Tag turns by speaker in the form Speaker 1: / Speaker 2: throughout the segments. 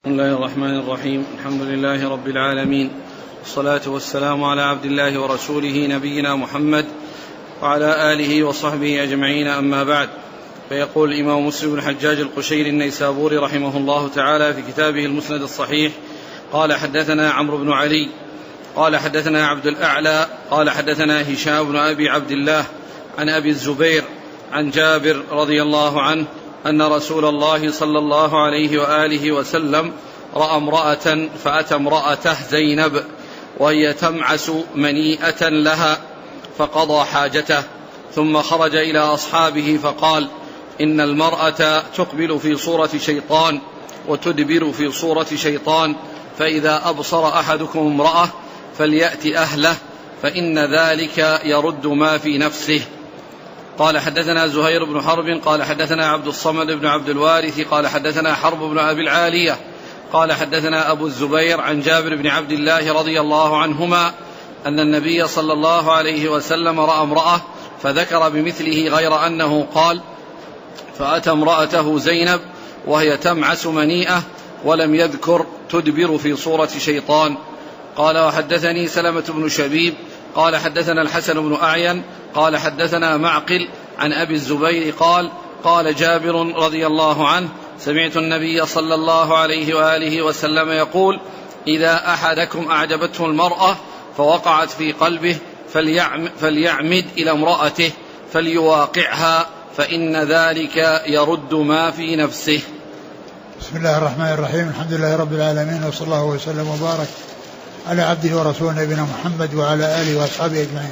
Speaker 1: بسم الله الرحمن الرحيم. الحمد لله رب العالمين، والصلاة والسلام على عبد الله ورسوله نبينا محمد وعلى آله وصحبه أجمعين، أما بعد. فيقول الإمام مسلم بن الحجاج القشيري النيسابوري رحمه الله تعالى في كتابه المسند الصحيح: قال حدثنا عمرو بن علي قال حدثنا عبد الأعلى قال حدثنا هشام بن أبي عبد الله عن أبي الزبير عن جابر رضي الله عنه أن رسول الله صلى الله عليه وآله وسلم رأى امرأة فأتى امرأته زينب وهي تمعس منيئة لها فقضى حاجته، ثم خرج إلى أصحابه فقال: إن المرأة تقبل في صورة شيطان وتدبر في صورة شيطان، فإذا أبصر أحدكم امرأة فليأت أهله، فإن ذلك يرد ما في نفسه. قال حدثنا زهير بن حرب قال حدثنا عبد الصمد بن عبد الوارث قال حدثنا حرب بن أبي العالية قال حدثنا أبو الزبير عن جابر بن عبد الله رضي الله عنهما أن النبي صلى الله عليه وسلم رأى امرأة فذكر بمثله، غير أنه قال: فأتى امرأته زينب وهي تمعس منيئة، ولم يذكر تدبر في صورة شيطان. قال وحدثني سلمة بن شبيب قال حدثنا الحسن بن أعين قال حدثنا معقل عن أبي الزبير قال جابر رضي الله عنه: سمعت النبي صلى الله عليه وآله وسلم يقول: إذا أحدكم أعجبته المرأة فوقعت في قلبه فليعمد إلى امرأته فليواقعها، فإن ذلك يرد ما في نفسه.
Speaker 2: بسم الله الرحمن الرحيم. الحمد لله رب العالمين، وصلى الله وسلم وبارك على عبده ورسوله نبينا محمد وعلى آله وأصحابه أجمعين.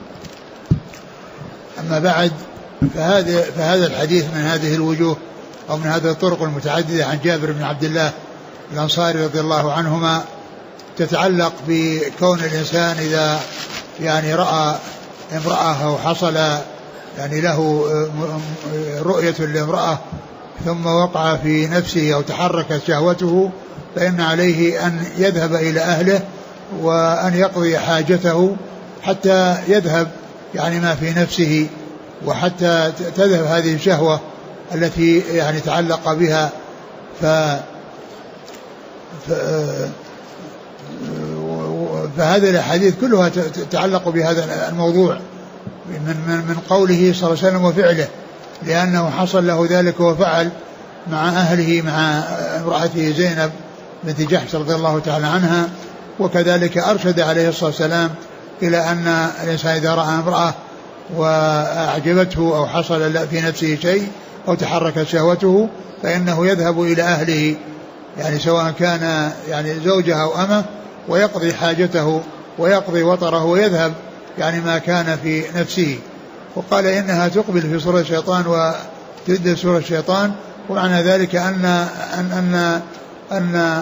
Speaker 2: أما بعد، فهذا الحديث من هذه الوجوه أو من هذه الطرق المتعددة عن جابر بن عبد الله الأنصاري رضي الله عنهما تتعلق بكون الإنسان إذا رأى امرأة أو حصل له رؤية لامرأة ثم وقع في نفسه أو تحركت شهوته، فإن عليه أن يذهب إلى أهله وأن يقضي حاجته حتى يذهب ما في نفسه، وحتى تذهب هذه الشهوة التي تعلق بها. فهذه الأحاديث كلها تتعلق بهذا الموضوع من قوله صلى الله عليه وسلم وفعله، لأنه حصل له ذلك وفعل مع أهله مع امرأته زينب بنت جحش رضي الله تعالى عنها. وكذلك أرشد عليه الصلاة والسلام إلى أن الإنسان إذا رأى امرأة وأعجبته أو حصل في نفسه شيء أو تحركت شهوته فإنه يذهب إلى أهله، سواء كان زوجها أو أمه، ويقضي حاجته ويقضي وطره ويذهب ما كان في نفسه. وقال إنها تقبل في صورة الشيطان وتدبر صورة الشيطان، ومعنى ذلك أن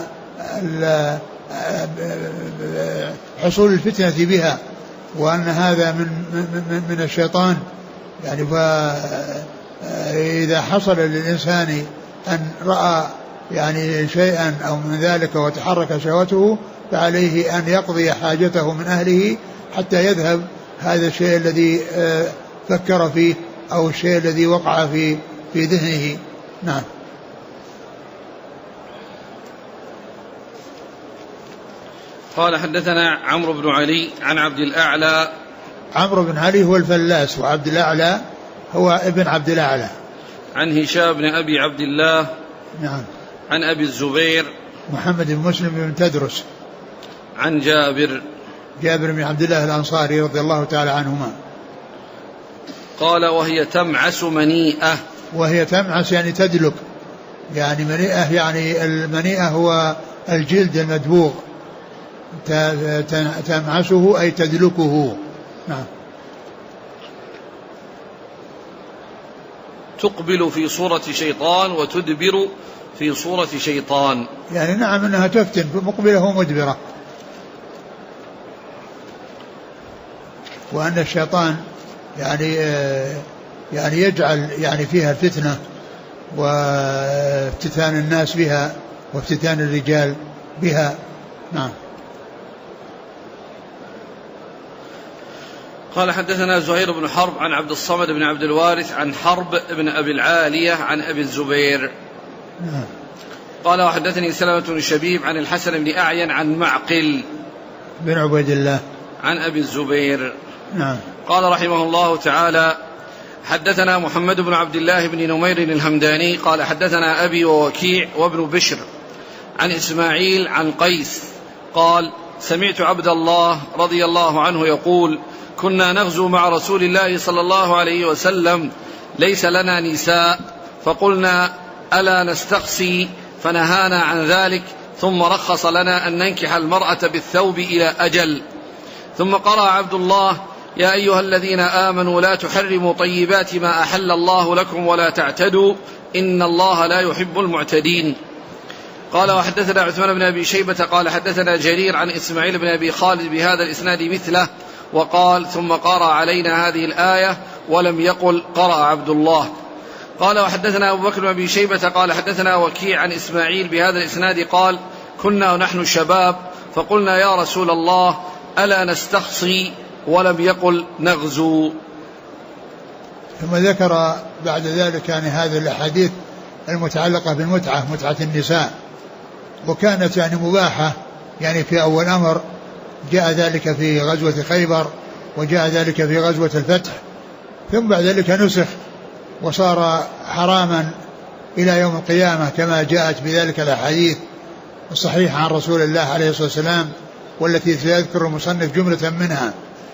Speaker 2: حصول الفتنة بها، وأن هذا من الشيطان. فإذا حصل للإنسان أن رأى شيئا أو من ذلك وتحرك شهوته، فعليه أن يقضي حاجته من أهله حتى يذهب هذا الشيء الذي فكر فيه أو الشيء الذي وقع في ذهنه. نعم.
Speaker 1: قال حدثنا عمرو بن علي عن عبد الأعلى.
Speaker 2: عمرو بن علي هو الفلاس، وعبد الأعلى هو ابن عبد الأعلى.
Speaker 1: عن هشام بن أبي عبد الله.
Speaker 2: نعم.
Speaker 1: عن أبي الزبير
Speaker 2: محمد بن مسلم بن تدرس.
Speaker 1: عن جابر
Speaker 2: بن عبد الله الأنصاري رضي الله تعالى عنهما
Speaker 1: قال: وهي تمعس منيئة.
Speaker 2: وهي تمعس تدلك، منيئة، المنيئة هو الجلد المدبوغ، تمعسه أي تدلكه. نعم.
Speaker 1: تقبل في صورة شيطان وتدبر في صورة شيطان،
Speaker 2: نعم، أنها تفتن مقبلة ومدبرة، وأن الشيطان يجعل فيها الفتنة وافتتان الناس بها وافتتان الرجال بها. نعم.
Speaker 1: قال حدثنا زهير بن حرب عن عبد الصمد بن عبد الوارث عن حرب بن أبي العالية عن أبي الزبير. قال وحدثني سلمة بن شبيب عن الحسن بن أعين عن معقل
Speaker 2: بن عبيد الله
Speaker 1: عن أبي الزبير.
Speaker 2: نعم.
Speaker 1: قال رحمه الله تعالى حدثنا محمد بن عبد الله بن نمير الهمداني قال حدثنا أبي ووكيع وابن بشر عن إسماعيل عن قيس قال سمعت عبد الله رضي الله عنه يقول كنا نغزو مع رسول الله صلى الله عليه وسلم ليس لنا نساء فقلنا ألا نستقصي فنهانا عن ذلك ثم رخص لنا أن ننكح المرأة بالثوب إلى أجل. ثم قرأ عبد الله يا أيها الذين آمنوا لا تحرموا طيبات ما أحل الله لكم ولا تعتدوا إن الله لا يحب المعتدين. قال وحدثنا عثمان بن أبي شيبة قال حدثنا جرير عن إسماعيل بن أبي خالد بهذا الإسناد مثله وقال ثم قرأ علينا هذه الآية ولم يقل قرأ عبد الله. قال وحدثنا أبو بكر بن أبي شيبة قال حدثنا وكيع عن إسماعيل بهذا الإسناد قال كنا نحن شباب فقلنا يا رسول الله ألا نستخصي ولم يقل نغزو.
Speaker 2: ثم ذكر بعد ذلك يعني هذه الأحاديث المتعلقة بالمتعة متعة النساء وكانت يعني مباحة يعني في أول أمر جاء ذلك في غزوة خيبر وجاء ذلك في غزوة الفتح ثم بعد ذلك نسخ وصار حراما إلى يوم القيامة كما جاءت بذلك الأحاديث الصحيحة عن رسول الله عليه الصلاة والسلام والتي سيذكر المصنف جملة منها.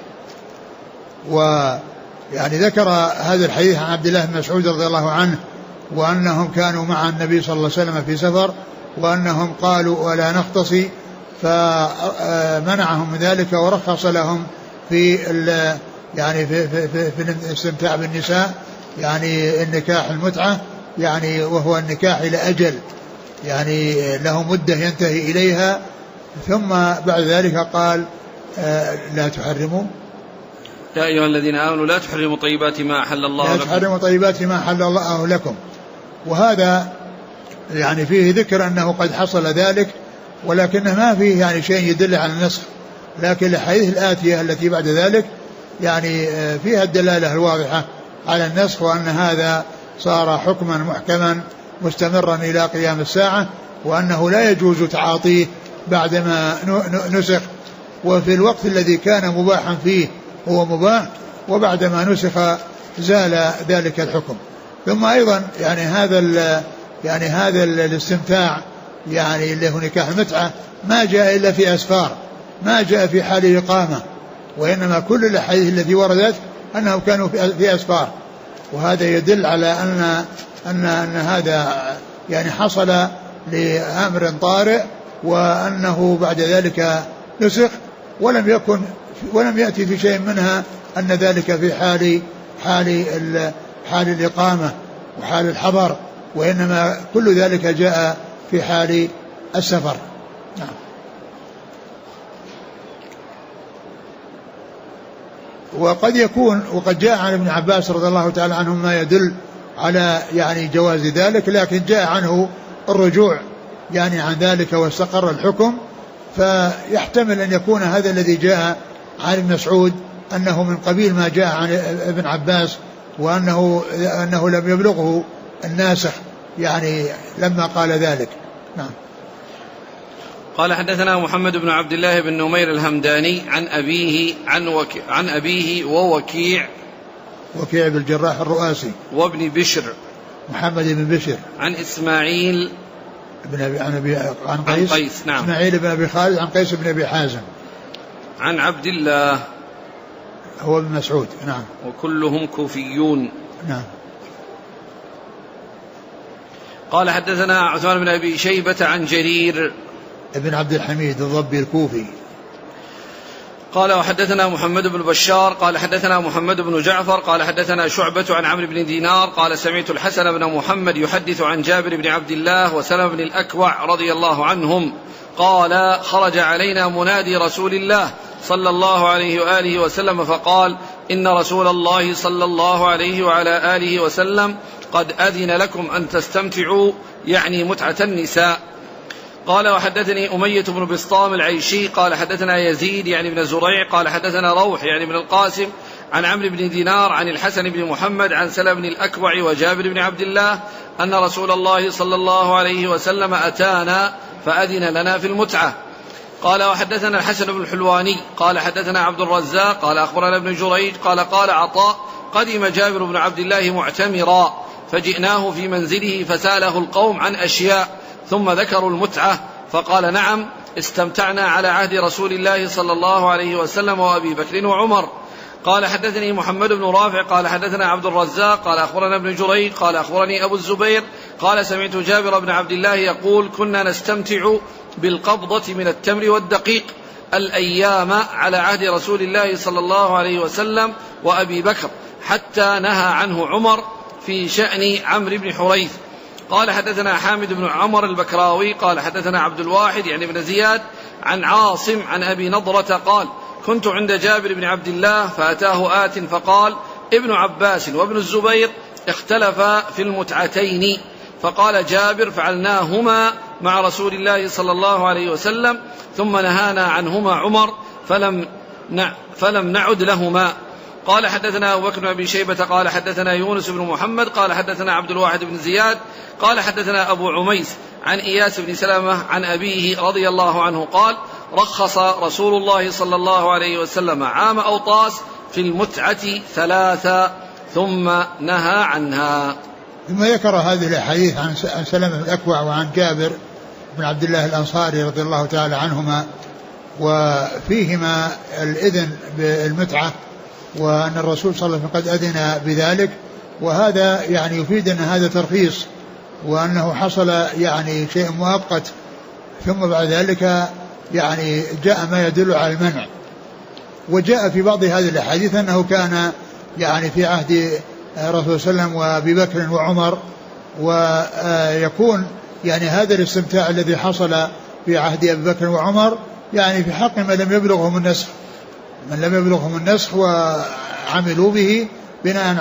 Speaker 2: ويعني ذكر هذا الحديث عن عبد الله بن مسعود رضي الله عنه وأنهم كانوا مع النبي صلى الله عليه وسلم في سفر وأنهم قالوا ولا نختصي فمنعهم من ذلك ورخص لهم في يعني في الاستمتاع بالنساء يعني النكاح المتعة يعني وهو النكاح إلى أجل يعني له مدة ينتهي إليها. ثم بعد ذلك قال لا تحرموا
Speaker 1: يا أيها الذين آمنوا لا تحرموا طيبات ما أحل الله لكم.
Speaker 2: لا تحرموا طيبات ما أحل الله لكم. وهذا يعني فيه ذكر أنه قد حصل ذلك ولكنه ما فيه يعني شيء يدل على النسخ لكن الحديث الآتية التي بعد ذلك يعني فيها الدلالة الواضحة على النسخ وأن هذا صار حكما محكما مستمرا إلى قيام الساعة وأنه لا يجوز تعاطيه بعدما نسخ وفي الوقت الذي كان مباحا فيه هو مباح وبعدما نسخ زال ذلك الحكم. ثم أيضا يعني هذا الاستمتاع يعني اللي هو نكاح المتعة ما جاء إلا في أسفار ما جاء في حال إقامة وإنما كل الأحاديث التي وردت أنهم كانوا في أسفار وهذا يدل على أن هذا يعني حصل لأمر طارئ وأنه بعد ذلك نسخ ولم يأتي في شيء منها أن ذلك في حال الإقامة وحال الحضر وإنما كل ذلك جاء في حال السفر. نعم. وقد جاء عن ابن عباس رضي الله تعالى عنه ما يدل على يعني جواز ذلك لكن جاء عنه الرجوع يعني عن ذلك واستقر الحكم فيحتمل أن يكون هذا الذي جاء عن ابن مسعود أنه من قبيل ما جاء عن ابن عباس وأنه لم يبلغه الناسخ يعني لما قال ذلك. نعم.
Speaker 1: قال حدثنا محمد بن عبد الله بن نمير الهمداني عن أبيه ووكيع
Speaker 2: بن الجراح الرؤاسي
Speaker 1: وابن بشر
Speaker 2: محمد بن بشر عن
Speaker 1: إسماعيل
Speaker 2: عن قيس.
Speaker 1: نعم.
Speaker 2: إسماعيل بن أبي خالد عن قيس بن أبي حازم
Speaker 1: عن عبد الله
Speaker 2: هو ابن مسعود. نعم.
Speaker 1: وكلهم كوفيون.
Speaker 2: نعم.
Speaker 1: قال حدثنا عثمان بن أبي شيبة عن جرير
Speaker 2: ابن عبد الحميد الضبي الكوفي.
Speaker 1: قال وحدثنا محمد بن بشار قال حدثنا محمد بن جعفر قال حدثنا شعبة عن عمرو بن دينار قال سمعت الحسن بن محمد يحدث عن جابر بن عبد الله وسلمة بن الأكوع رضي الله عنهم قال خرج علينا منادي رسول الله صلى الله عليه وآله وسلم فقال إن رسول الله صلى الله عليه وعلى آله وسلم قد أذن لكم أن تستمتعوا يعني متعة النساء. قال وحدثني أمية بن بسطام العيشي قال حدثنا يزيد يعني بن زريع قال حدثنا روح يعني بن القاسم عن عمرو بن دينار عن الحسن بن محمد عن سلمة بن الأكوع وجابر بن عبد الله أن رسول الله صلى الله عليه وسلم أتانا فأذن لنا في المتعة. قال وحدثنا الحسن بن الحلواني قال حدثنا عبد الرزاق قال أخبرنا ابن جريج قال عطاء قدم جابر بن عبد الله معتمرا فجئناه في منزله فسأله القوم عن أشياء ثم ذكروا المتعة فقال نعم استمتعنا على عهد رسول الله صلى الله عليه وسلم وأبي بكر وعمر. قال حدثني محمد بن رافع قال حدثنا عبد الرزاق قال أخبرنا ابن جريج قال أخبرني أبو الزبير قال سمعت جابر بن عبد الله يقول كنا نستمتع بالقبضة من التمر والدقيق الأيام على عهد رسول الله صلى الله عليه وسلم وأبي بكر حتى نهى عنه عمر في شأن عمرو بن حريث. قال حدثنا حامد بن عمر البكراوي قال حدثنا عبد الواحد يعني بن زياد عن عاصم عن أبي نضرة قال كنت عند جابر بن عبد الله فأتاه آت فقال ابن عباس وابن الزبير اختلفا في المتعتين فقال جابر فعلناهما مع رسول الله صلى الله عليه وسلم ثم نهانا عنهما عمر فلم نعد لهما. قال حدثنا أبو بكر بن أبي شيبة قال حدثنا يونس بن محمد قال حدثنا عبد الواحد بن زياد قال حدثنا أبو عميس عن إياس بن سلمة عن أبيه رضي الله عنه قال رخص رسول الله صلى الله عليه وسلم عام أوطاس في المتعة 3 ثم نهى عنها.
Speaker 2: ثم ذكر هذه الأحاديث عن سلمة بن الأكوع وعن جابر بن عبد الله الأنصاري رضي الله تعالى عنهما وفيهما الإذن بالمتعة وأن الرسول صلى الله عليه وسلم قد أذن بذلك وهذا يعني يفيد أن هذا ترخيص وأنه حصل يعني شيء مؤقت ثم بعد ذلك يعني جاء ما يدل على المنع. وجاء في بعض هذه الأحاديث أنه كان يعني في عهد الرسول صلى الله عليه وسلم وأبي بكر وعمر ويكون يعني هذا الاستمتاع الذي حصل في عهد أبي بكر وعمر يعني في حق من لم يبلغهم النسخ وعملوا به بناء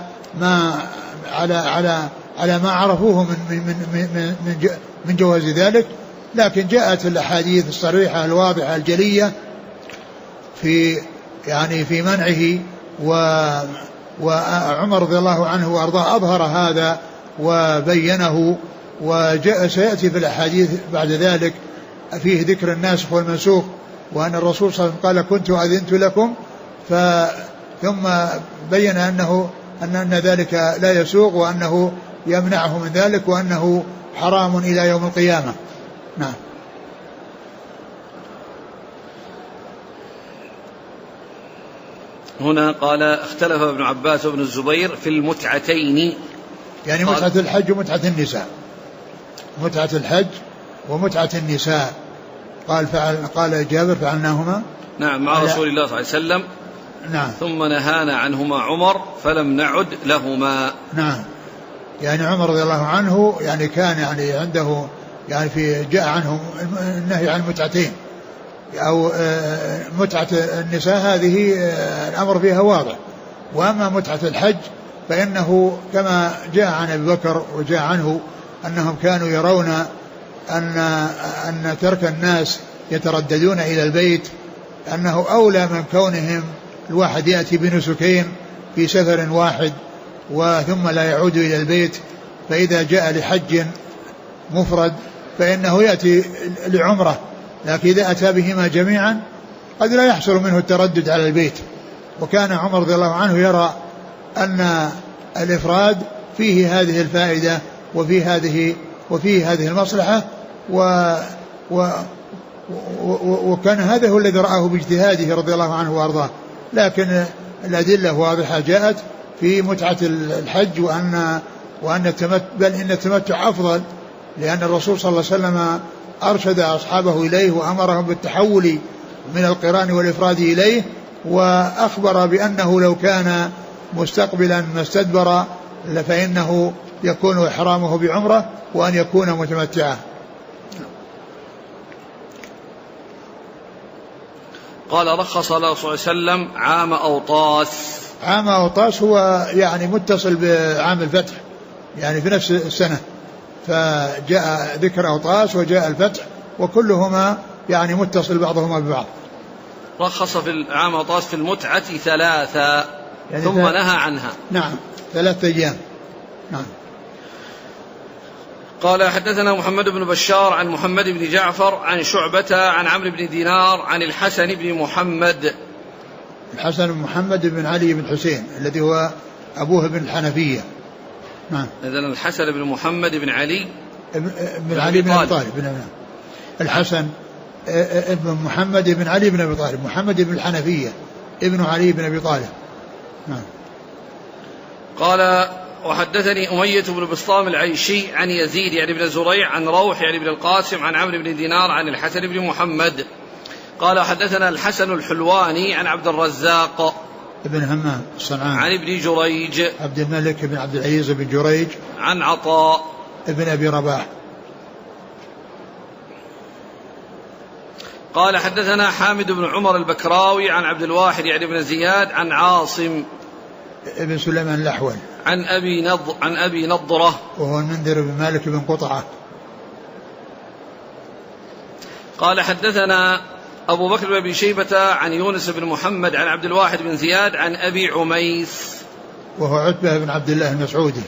Speaker 2: على ما عرفوه من جواز ذلك. لكن جاءت الأحاديث الصريحة الواضحة الجلية في يعني في منعه وعمر رضي الله عنه وأرضاه أظهر هذا وبينه وجاء سيأتي في الأحاديث بعد ذلك فيه ذكر الناسخ والمنسوخ وأن الرسول صلى الله عليه وسلم قال كنت أذنت لكم ثم بين أن ذلك لا يسوغ وأنه يمنعه من ذلك وأنه حرام إلى يوم القيامة. نعم.
Speaker 1: هنا قال اختلف ابن عباس وابن الزبير في المتعتين
Speaker 2: يعني متعة الحج ومتعة النساء متعة الحج ومتعة النساء قال جابر فعلناهما
Speaker 1: نعم مع رسول الله صلى الله عليه وسلم
Speaker 2: نعم
Speaker 1: ثم نهانا عنهما عمر فلم نعد لهما.
Speaker 2: نعم يعني عمر رضي الله عنه يعني كان يعني عنده يعني جاء عنه النهي عن المتعتين أو متعة النساء هذه الأمر فيها واضح. وأما متعة الحج فإنه كما جاء عن أبي بكر وجاء عنه أنهم كانوا يرون أن ترك الناس يترددون إلى البيت أنه أولى من كونهم الواحد يأتي بنسكين في سفر واحد وثم لا يعود إلى البيت. فإذا جاء لحج مفرد فإنه يأتي لعمرة لكن إذا أتى بهما جميعا قد لا يحصل منه التردد على البيت. وكان عمر رضي الله عنه يرى أن الإفراد فيه هذه الفائدة وفيه هذه المصلحة وكان هذا هو الذي رآه باجتهاده رضي الله عنه وأرضاه. لكن الأدلة واضحة جاءت في متعة الحج وأن التمتع أفضل لأن الرسول صلى الله عليه وسلم أرشد أصحابه إليه وأمرهم بالتحول من القران والإفراد إليه وأخبر بأنه لو كان مستقبلا ما استدبر فإنه يكون إحرامه بعمرة وأن يكون متمتعا.
Speaker 1: قال رخص الله صلى الله عليه وسلم عام أوطاس.
Speaker 2: عام أوطاس هو يعني متصل بعام الفتح يعني في نفس السنة فجاء ذكر أوطاس وجاء الفتح وكلهما يعني متصل بعضهما ببعض.
Speaker 1: رخص في عام أوطاس في المتعة 3
Speaker 2: يعني
Speaker 1: ثم نهى عنها.
Speaker 2: نعم 3 أيام. نعم.
Speaker 1: قال حدثنا محمد بن بشار عن محمد بن جعفر عن شعبة عن عمرو بن دينار عن الحسن بن محمد.
Speaker 2: الحسن بن محمد بن علي بن حسين الذي هو أبوه بن الحنفية. نعم.
Speaker 1: إذن الحسن بن محمد بن علي
Speaker 2: بن علي بن أبي طالب. الحسن ابن محمد بن علي بن أبي طالب، محمد بن الحنفية ابن علي بن أبي طالب. نعم.
Speaker 1: قال وحدثني أمية بن بسطام العيشي عن يزيد يعني بن زريع عن روح يعني بن القاسم عن عمرو بن دينار عن الحسن بن محمد. قال حدثنا الحسن الحلواني عن عبد الرزاق
Speaker 2: ابن همام الصنعاني
Speaker 1: عن ابن جريج
Speaker 2: عبد الملك بن عبد العزيز بن جريج
Speaker 1: عن عطاء
Speaker 2: ابن أبي رباح.
Speaker 1: قال حدثنا حامد بن عمر البكراوي عن عبد الواحد يعني بن زياد عن عاصم
Speaker 2: ابن سليمان الأحول
Speaker 1: عن أبي نضرة
Speaker 2: وهو المنذر بن مالك بن قطعة.
Speaker 1: قال حدثنا أبو بكر بن أبي شيبة عن يونس بن محمد عن عبد الواحد بن زياد عن أبي عميس
Speaker 2: وهو عتبة بن عبد الله المسعودي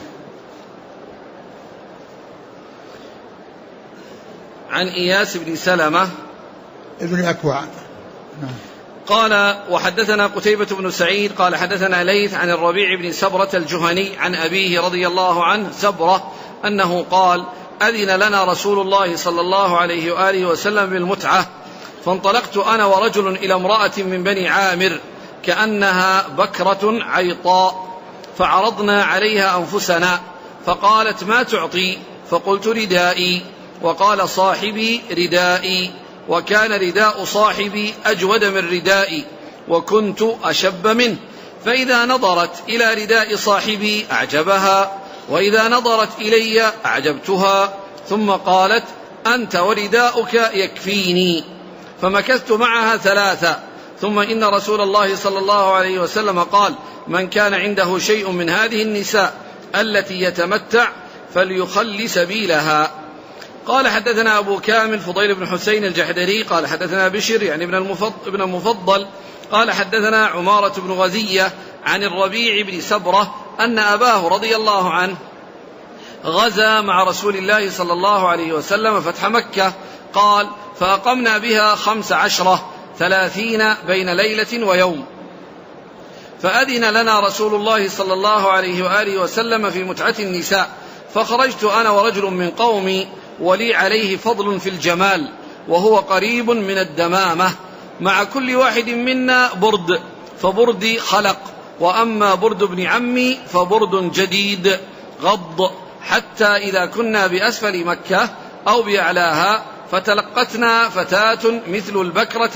Speaker 1: عن إياس بن سلمة
Speaker 2: ابن الأكوع.
Speaker 1: قال وحدثنا قتيبة بن سعيد قال حدثنا ليث عن الربيع بن سبرة الجهني عن أبيه رضي الله عنه سبرة أنه قال أذن لنا رسول الله صلى الله عليه وآله وسلم بالمتعة، فانطلقت أنا ورجل إلى امرأة من بني عامر كأنها بكرة عيطاء، فعرضنا عليها أنفسنا، فقالت ما تعطي؟ فقلت ردائي، وقال صاحبي ردائي، وكان رداء صاحبي أجود من ردائي، وكنت أشب منه، فإذا نظرت إلى رداء صاحبي أعجبها، وإذا نظرت إلي أعجبتها، ثم قالت أنت ورداؤك يكفيني، فمكثت معها 3، ثم إن رسول الله صلى الله عليه وسلم قال من كان عنده شيء من هذه النساء التي يتمتع فليخل سبيلها. قال حدثنا أبو كامل فضيل بن حسين الجحدري قال حدثنا بشر يعني ابن المفضل قال حدثنا عمارة بن غزية عن الربيع بن سبرة أن أباه رضي الله عنه غزا مع رسول الله صلى الله عليه وسلم فتح مكة، قال فأقمنا بها 15 30 بين ليلة ويوم، فأذن لنا رسول الله صلى الله عليه وآله وسلم في متعة النساء، فخرجت أنا ورجل من قومي ولي عليه فضل في الجمال وهو قريب من الدمامة، مع كل واحد منا برد، فبردي خلق، وأما برد ابن عمي فبرد جديد غض، حتى إذا كنا بأسفل مكة أو بأعلاها فتلقتنا فتاة مثل البكرة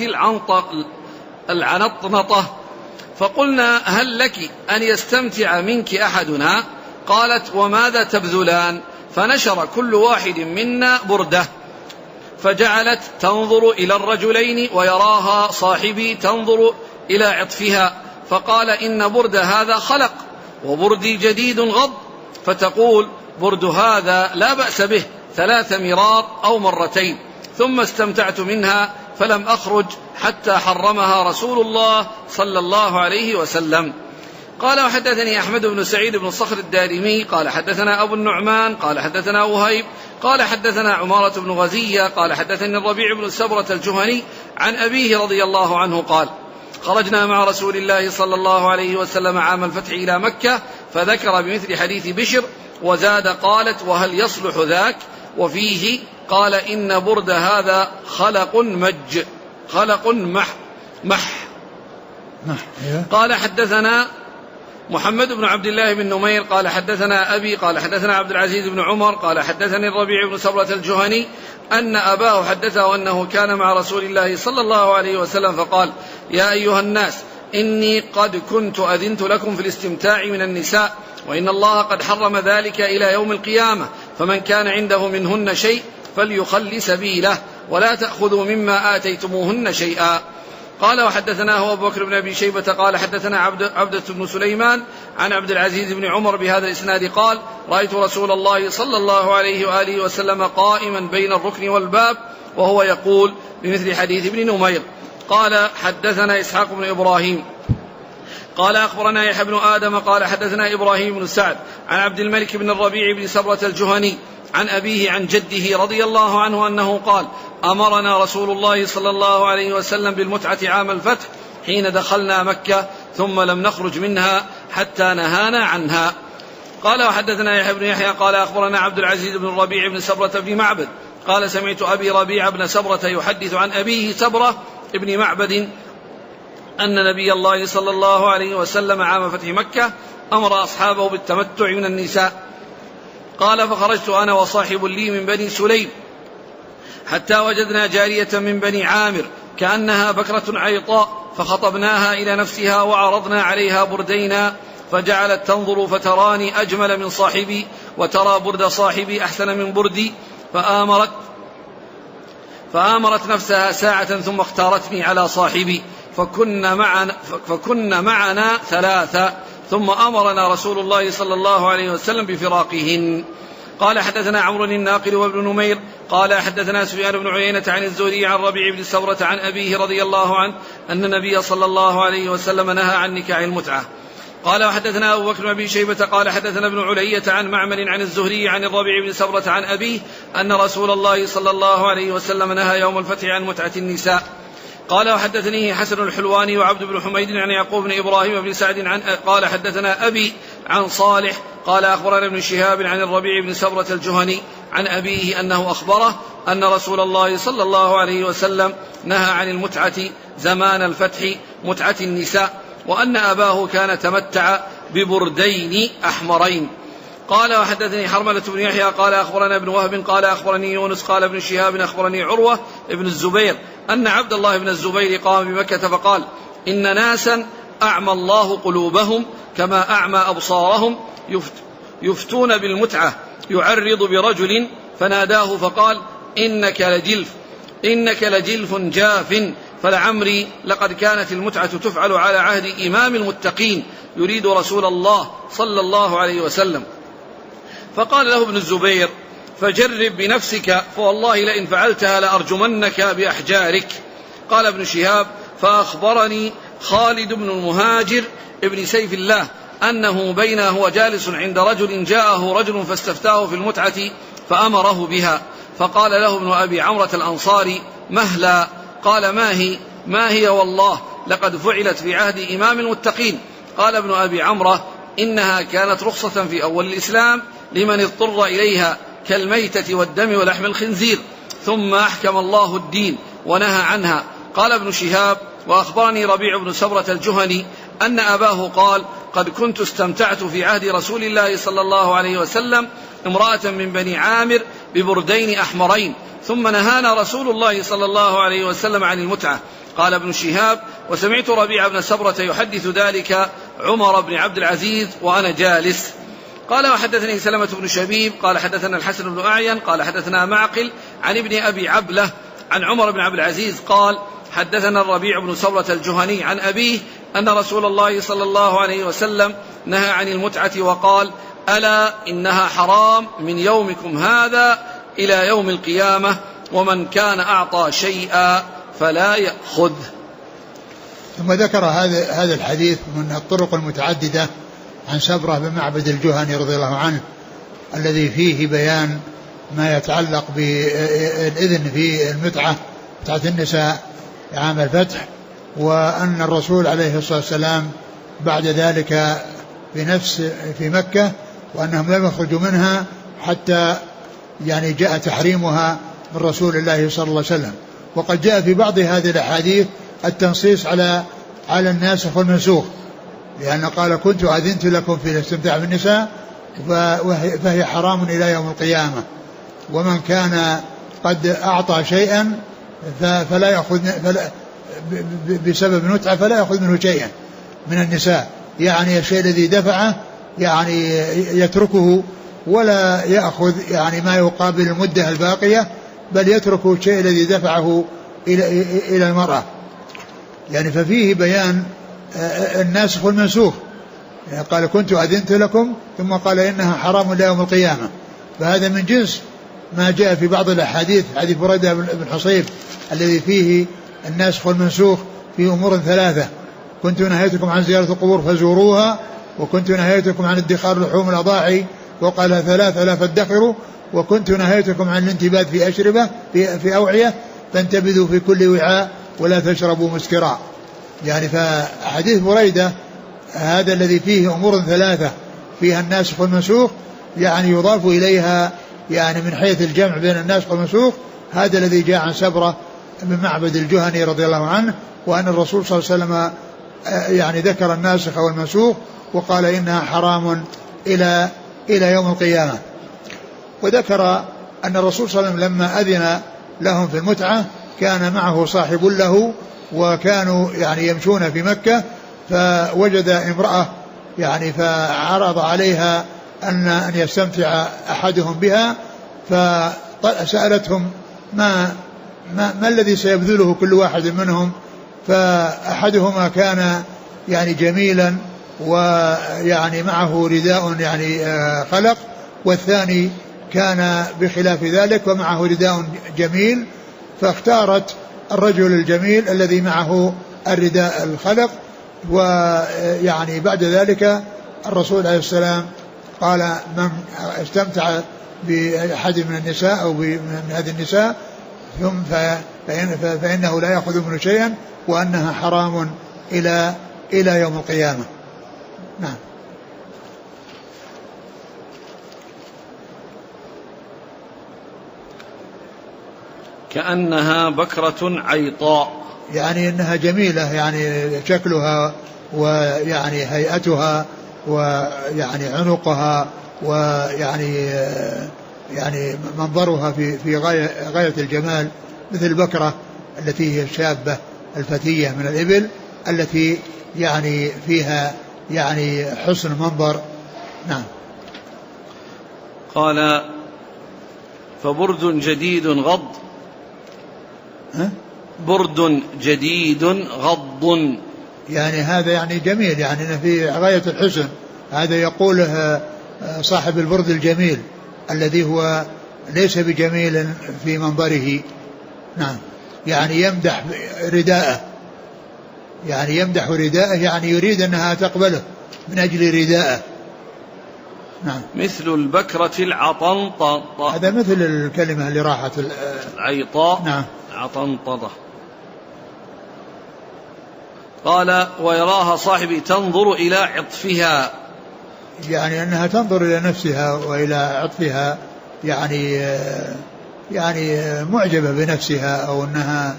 Speaker 1: العنطنطة، فقلنا هل لك أن يستمتع منك أحدنا؟ قالت وماذا تبذلان؟ فنشر كل واحد منا برده، فجعلت تنظر إلى الرجلين ويراها صاحبي تنظر إلى عطفها، فقال إن برد هذا خلق وبردي جديد غض، فتقول برد هذا لا بأس به 3 مرار أو مرتين، ثم استمتعت منها فلم أخرج حتى حرمها رسول الله صلى الله عليه وسلم. قال وحدثني أحمد بن سعيد بن الصخر الدارمي قال حدثنا أبو النعمان قال حدثنا وهيب قال حدثنا عمارة بن غزية قال حدثني الربيع بن سبرة الجهني عن أبيه رضي الله عنه قال خرجنا مع رسول الله صلى الله عليه وسلم عام الفتح إلى مكة، فذكر بمثل حديث بشر وزاد قالت وهل يصلح ذاك؟ وفيه قال إن برد هذا خلق مح. قال حدثنا محمد بن عبد الله بن نمير قال حدثنا أبي قال حدثنا عبد العزيز بن عمر قال حدثني الربيع بن سبرة الجهني أن أباه حدثه أنه كان مع رسول الله صلى الله عليه وسلم فقال يا أيها الناس إني قد كنت أذنت لكم في الاستمتاع من النساء، وإن الله قد حرم ذلك إلى يوم القيامة، فمن كان عنده منهن شيء فليخل سبيله، ولا تأخذوا مما آتيتموهن شيئا. قال وحدثناه أبو بكر بن أبي شيبة قال حدثنا عبدة بن سليمان عن عبد العزيز بن عمر بهذا الإسناد قال رأيت رسول الله صلى الله عليه وآله وسلم قائما بين الركن والباب وهو يقول بمثل حديث ابن نمير. قال حدثنا إسحاق بن إبراهيم قال أخبرنا يحيى بن آدم قال حدثنا إبراهيم بن سعد عن عبد الملك بن الربيع بن سبرة الجهني عن أبيه عن جده رضي الله عنه أنه قال أمرنا رسول الله صلى الله عليه وسلم بالمتعة عام الفتح حين دخلنا مكة ثم لم نخرج منها حتى نهانا عنها. قال وحدثنا يحيى بن يحيى قال أخبرنا عبد العزيز بن الربيع بن سبرة بن معبد قال سمعت أبي ربيع بن سبرة يحدث عن أبيه سبرة بن معبد أن نبي الله صلى الله عليه وسلم عام فتح مكة أمر أصحابه بالتمتع من النساء. قال فخرجت أنا وصاحب لي من بني سليم حتى وجدنا جارية من بني عامر كأنها بكرة عيطاء فخطبناها إلى نفسها وعرضنا عليها بردينا فجعلت تنظر فتراني أجمل من صاحبي وترى برد صاحبي أحسن من بردي فآمرت نفسها ساعة ثم اختارتني على صاحبي فكنا معنا ثلاثة ثم أمرنا رسول الله صلى الله عليه وسلم بفراقهن. قال حدثنا عمرو الناقل وابن نمير قال حدثنا سفيان بن عيينة عن الزهري عن ربيع بن سبرة عن أبيه رضي الله عنه أن النبي صلى الله عليه وسلم نهى عن نكاح المتعة. قال وحدثنا أبو بكر بن أبي شيبة قال حدثنا ابن علية عن معمر عن الزهري عن الربيع بن سبرة عن أبيه أن رسول الله صلى الله عليه وسلم نهى يوم الفتح عن متعة النساء. قال وحدثني حسن الحلواني وعبد بن حميد عن يعقوب بن إبراهيم بن سعد قال حدثنا أبي عن صالح قال أخبرنا ابن شهاب عن الربيع بن سبرة الجهني عن أبيه أنه أخبره أن رسول الله صلى الله عليه وسلم نهى عن المتعة زمان الفتح متعة النساء وأن أباه كان تمتع ببردين أحمرين. قال وحدثني حرملة بن يحيى قال أخبرنا ابن وهب قال أخبرني يونس قال ابن شهاب أخبرني عروة ابن الزبير أن عبد الله بن الزبير قام بمكة فقال إن ناسا أعمى الله قلوبهم كما أعمى أبصارهم يفتون بالمتعة يعرض برجل فناداه فقال إنك لجلف جاف فلعمري لقد كانت المتعة تفعل على عهد إمام المتقين يريد رسول الله صلى الله عليه وسلم. فقال له ابن الزبير فجرب بنفسك فوالله لئن فعلتها لأرجمنك بأحجارك. قال ابن شهاب فأخبرني خالد بن المهاجر ابن سيف الله أنه بينه هو جالس عند رجل جاءه رجل فاستفتاه في المتعة فأمره بها فقال له ابن أبي عمرة الأنصاري مهلا. قال ما هي والله لقد فعلت في عهد إمام المتقين. قال ابن أبي عمرة إنها كانت رخصة في أول الإسلام لمن اضطر إليها كالميتة والدم ولحم الخنزير ثم أحكم الله الدين ونهى عنها. قال ابن شهاب وأخبرني ربيع بن سبرة الجهني أن أباه قال قد كنت استمتعت في عهد رسول الله صلى الله عليه وسلم امرأة من بني عامر ببردين أحمرين ثم نهانا رسول الله صلى الله عليه وسلم عن المتعة. قال ابن شهاب وسمعت ربيع بن سبرة يحدث ذلك عمر بن عبد العزيز وأنا جالس. قال وحدثني سلمة بن شبيب قال حدثنا الحسن بن أعين قال حدثنا معقل عن ابن أبي عبلة عن عمر بن عبد العزيز قال حدثنا الربيع بن سبرة الجهني عن أبيه أن رسول الله صلى الله عليه وسلم نهى عن المتعة وقال ألا إنها حرام من يومكم هذا إلى يوم القيامة ومن كان أعطى شيئا فلا يأخذ.
Speaker 2: ثم ذكر هذا الحديث من الطرق المتعددة عن سبرة بن معبد الجهني رضي الله عنه الذي فيه بيان ما يتعلق بالإذن في المتعة متعة النساء عام الفتح وأن الرسول عليه الصلاة والسلام بعد ذلك في مكة وأنهم لم يخرجوا منها حتى يعني جاء تحريمها من رسول الله صلى الله عليه وسلم. وقد جاء في بعض هذه الأحاديث التنصيص على الناسخ والمنسوخ لأن قال كنت أذنت لكم في الاستمتاع بالنساء فهي حرام إلى يوم القيامة ومن كان قد أعطى شيئا فلا يأخذ بسبب المتعة فلا يأخذ منه شيئا من النساء يعني الشيء الذي دفعه يعني يتركه ولا يأخذ يعني ما يقابل المدة الباقية بل يترك الشيء الذي دفعه إلى المرأة يعني ففيه بيان الناسخ والمنسوخ يعني قال كنت أذنت لكم ثم قال إنها حرام إلى يوم القيامة فهذا من جنس ما جاء في بعض الأحاديث حديث بريدة بن حصيب الذي فيه الناسخ والمنسوخ في أمور ثلاثة كنت نهيتكم عن زيارة القبور فزوروها، وكنت نهيتكم عن ادخار لحوم الأضاحي وقال 3 لا فادخروا، وكنت نهيتكم عن الانتباد في أشربة في أوعية فانتبذوا في كل وعاء ولا تشربوا مسكرا. يعني فحديث بريدة هذا الذي فيه أمور 3 فيها الناسخ والمنسوخ يعني يضاف إليها يعني من حيث الجمع بين الناسخ والمنسوخ هذا الذي جاء عن سبرة بن معبد الجهني رضي الله عنه، وأن الرسول صلى الله عليه وسلم يعني ذكر الناسخ والمنسوخ وقال إنها حرام إلى يوم القيامة. وذكر أن الرسول صلى الله عليه وسلم لما أذن لهم في المتعة كان معه صاحب له، وكانوا يعني يمشون في مكة فوجد امرأة يعني فعرض عليها أن يستمتع أحدهم بها، فسألتهم ما الذي سيبذله كل واحد منهم، فأحدهما كان يعني جميلا ويعني معه رداء يعني خلق، والثاني كان بخلاف ذلك ومعه رداء جميل، فاختارت الرجل الجميل الذي معه الرداء الخلق. ويعني بعد ذلك الرسول عليه السلام قال من استمتع بأحد من النساء أو من هذه النساء ثم فإنه لا يأخذ منه شيئا وأنها حرام إلى يوم القيامة. نعم.
Speaker 1: كأنها بكرة عيطاء،
Speaker 2: يعني إنها جميلة يعني شكلها ويعني هيئتها ويعني عنقها ويعني يعني منظرها في غاية الجمال، مثل البكرة التي هي الشابة الفتية من الإبل التي يعني فيها يعني حسن منظر. نعم.
Speaker 1: قال فبرد جديد غض، برد جديد غض،
Speaker 2: يعني هذا يعني جميل، يعني في غاية الحسن. هذا يقوله صاحب البرد الجميل الذي هو ليس بجميل في منظره. نعم. يعني يمدح رداءه، يعني يمدح رداءه، يعني يريد أنها تقبله من أجل رداءه. نعم.
Speaker 1: مثل البكرة العطنطة،
Speaker 2: هذا مثل الكلمة اللي راحت
Speaker 1: العيطاء.
Speaker 2: نعم.
Speaker 1: عطنطة. قال ويراها صاحبي تنظر إلى عطفها،
Speaker 2: يعني أنها تنظر إلى نفسها وإلى عطفها، يعني معجبة بنفسها أو أنها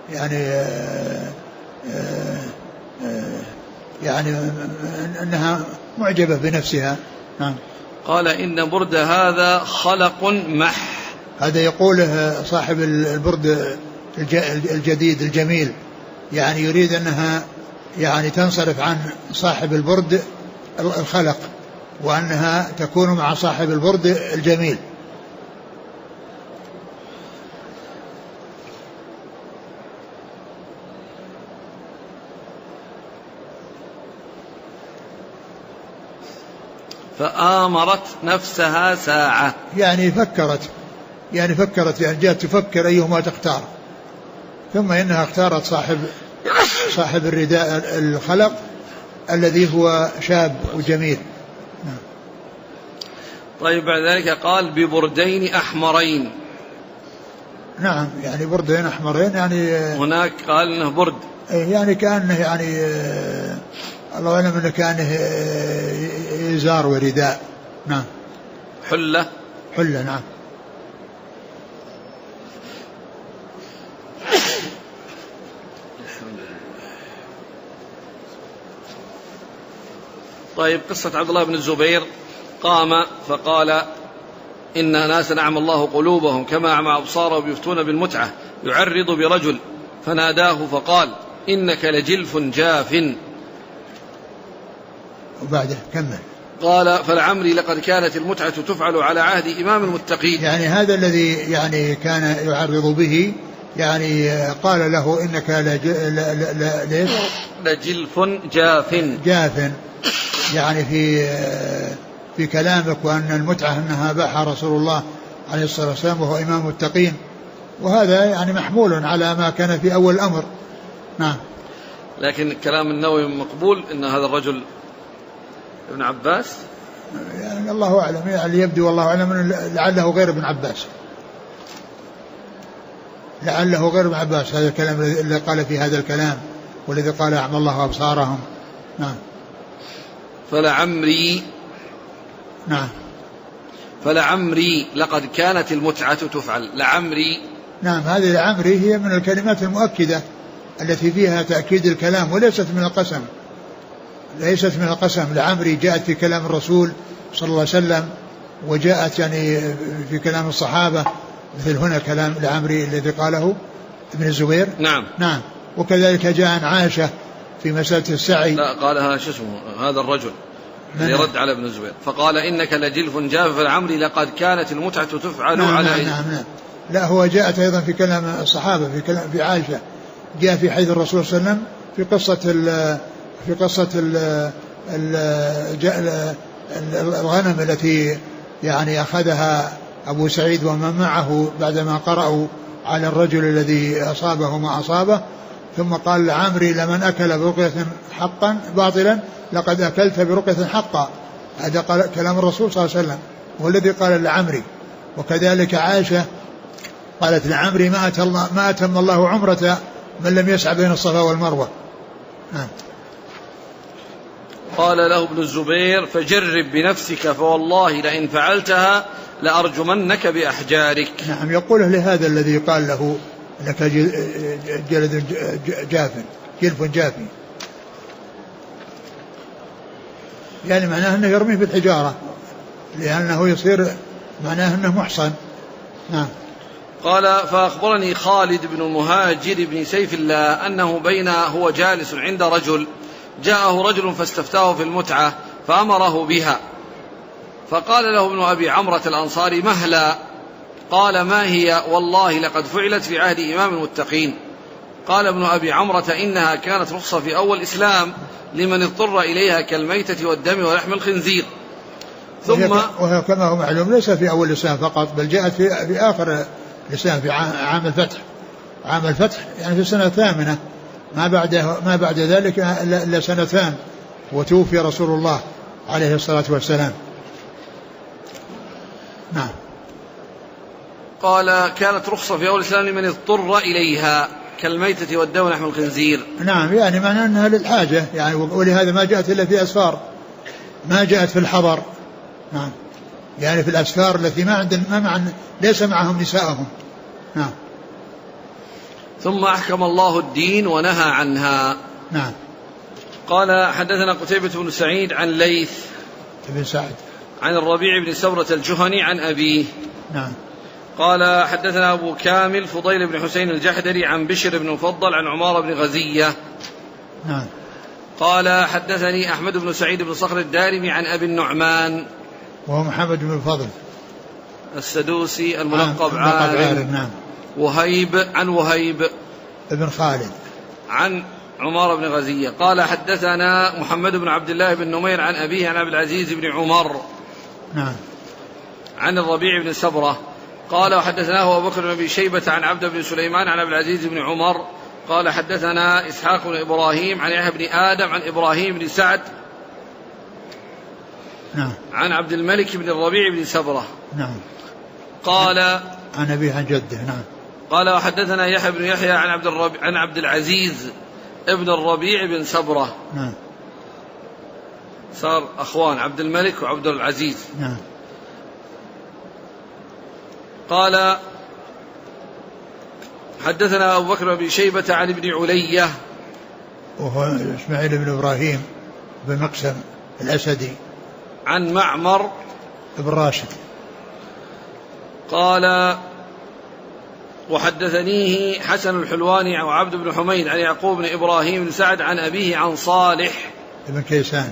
Speaker 2: يعني أنها معجبة بنفسها. نعم.
Speaker 1: قال إن برد هذا خلق مح،
Speaker 2: هذا يقوله صاحب البرد الجديد الجميل، يعني يريد أنها يعني تنصرف عن صاحب البرد الخلق وأنها تكون مع صاحب البرد الجميل.
Speaker 1: فآمرت نفسها ساعة،
Speaker 2: يعني فكرت يعني جاءت تفكر أيهما تختار، ثم إنها اختارت صاحب الرداء الخلق الذي هو شاب وجميل.
Speaker 1: طيب بعد ذلك قال ببردين أحمرين.
Speaker 2: نعم. يعني بردين أحمرين، يعني
Speaker 1: هناك قال إنه برد
Speaker 2: يعني كأنه يعني الله أعلم أنه كأنه إزار ورداء. نعم.
Speaker 1: حلة.
Speaker 2: نعم.
Speaker 1: طيب قصة عبد الله بن الزبير قام فقال إن ناسا أعمى الله قلوبهم كما أعمى أبصارهم يفتون بالمتعة، يعرض برجل فناداه فقال إنك لجلف جاف.
Speaker 2: وبعده كمل.
Speaker 1: قال فلعمري لقد كانت المتعة تفعل على عهد إمام المتقين.
Speaker 2: يعني هذا الذي يعني كان يعرض به، يعني قال له إنك
Speaker 1: لجلف جاف،
Speaker 2: يعني في كلامك، وأن المتعة أنها باحها رسول الله عليه الصلاة والسلام وهو إمام المتقين، وهذا يعني محمول على ما كان في أول الأمر. نعم.
Speaker 1: لكن كلام النووي مقبول إن هذا الرجل ابن عباس،
Speaker 2: يعني الله أعلم، يعني يبدو والله أعلم لعله غير ابن عباس، لعله غير ابن عباس. هذا الكلام الذي قال في هذا الكلام والذي قال أعمى الله أبصارهم. نعم.
Speaker 1: فلعمري،
Speaker 2: نعم،
Speaker 1: فلعمري لقد كانت المتعة تفعل. لعمري،
Speaker 2: نعم، هذه لعمري هي من الكلمات المؤكدة التي فيها تأكيد الكلام وليست من القسم، ليست من القسم. لعمري جاءت في كلام الرسول صلى الله عليه وسلم، وجاءت يعني في كلام الصحابة، مثل هنا كلام لعمري الذي قاله ابن الزبير.
Speaker 1: نعم،
Speaker 2: نعم. وكذلك جاء عن عائشة في مسألة السعي.
Speaker 1: لا، قالها شو اسمه هذا الرجل اللي رد على ابن الزبير، فقال إنك لجلف جاف. فلعمري لقد كانت المتعة تفعل.
Speaker 2: نعم،
Speaker 1: على
Speaker 2: نعم، نعم. لا، هو جاءت أيضا في كلام الصحابة، في كلام في عائشة، جاء في حديث الرسول صلى الله عليه وسلم في قصة الغنم التي يعني أخذها أبو سعيد ومن معه بعدما قرأوا على الرجل الذي أصابه ما أصابه، ثم قال لعمري لمن أكل برقية حقا باطلا لقد أكلت برقية حقا. هذا قال كلام الرسول صلى الله عليه وسلم، هو الذي قال لعمري. وكذلك عائشة قالت لعمري ما أتم الله عمرة من لم يسعى بين الصفا والمروة.
Speaker 1: قال له ابن الزبير فجرب بنفسك فوالله لئن فعلتها لأرجمنك بأحجارك.
Speaker 2: نعم، يقوله لهذا الذي قال له لك جلد جلف جافي، يعني معناه أنه يرميه بالحجارة لأنه يصير معناه أنه محصن. نعم.
Speaker 1: قال فأخبرني خالد بن المهاجر بن سيف الله أنه بين هو جالس عند رجل جاءه رجل فاستفتاه في المتعة فأمره بها، فقال له ابن أبي عمرة الأنصاري مهلا؟ قال ما هي؟ والله لقد فعلت في عهد إمام المتقين. قال ابن أبي عمرة إنها كانت رخصة في أول الإسلام لمن اضطر إليها كالميتة والدم ولحم الخنزير. ثم
Speaker 2: وهي كما هو معلوم ليس في أول الإسلام فقط، بل جاءت في آخر الإسلام في عام الفتح. عام الفتح يعني في السنة 8، ما بعد ذلك إلا 2 وتوفي رسول الله عليه الصلاة والسلام. نعم.
Speaker 1: قال كانت رخصة في أول الإسلام لمن اضطر إليها كالميتة والدم ولحم الخنزير.
Speaker 2: نعم، يعني معنى أنها للحاجة يعني، ولهذا ما جاءت إلا في أسفار، ما جاءت في الحضر. نعم، يعني في الأسفار التي ليس معهم نساءهم. نعم.
Speaker 1: ثم أحكم الله الدين ونهى عنها.
Speaker 2: نعم.
Speaker 1: قال حدثنا قتيبة بن سعيد عن ليث
Speaker 2: بن سعد
Speaker 1: عن الربيع بن سبرة الجهني عن أبيه.
Speaker 2: نعم.
Speaker 1: قال حدثنا أبو كامل فضيل بن حسين الجحدري عن بشر بن مفضل عن عمار بن غزية.
Speaker 2: نعم.
Speaker 1: قال حدثني أحمد بن سعيد بن صخر الدارمي عن أبي النعمان
Speaker 2: وهو محمد بن الفضل
Speaker 1: السدوسي الملقب عارم.
Speaker 2: نعم.
Speaker 1: وهيب عن وهيب
Speaker 2: ابن خالد
Speaker 1: عن عمار بن غزية. قال حدثنا محمد بن عبد الله بن نمير عن أبيه عن عبد العزيز بن عمر.
Speaker 2: نعم.
Speaker 1: عن الربيع بن سبرة. قال وحدثناه أبو بكر بن أبي شيبة عن عبد بن سليمان عن عبد العزيز بن عمر. قال حدثنا إسحاق بن إبراهيم عن يحيى بن آدم عن إبراهيم بن سعد.
Speaker 2: نعم.
Speaker 1: عن عبد الملك بن الربيع بن سبرة.
Speaker 2: نعم.
Speaker 1: قال
Speaker 2: عن أبيه عن جده. نعم.
Speaker 1: قال وحدثنا يحيى بن يحيى عن عبد العزيز ابن الربيع بن سبرة.
Speaker 2: نعم.
Speaker 1: صار أخوان عبد الملك وعبد العزيز.
Speaker 2: نعم.
Speaker 1: قال حدثنا أبو بكر بن شيبة عن ابن علية
Speaker 2: وهو إسماعيل بن إبراهيم بن مقسم الأسدي
Speaker 1: عن معمر
Speaker 2: بن راشد.
Speaker 1: قال وحدثنيه حسن الحلواني وعبد بن حميد عن يعقوب بن إبراهيم بن سعد عن أبيه عن صالح
Speaker 2: بن كيسان.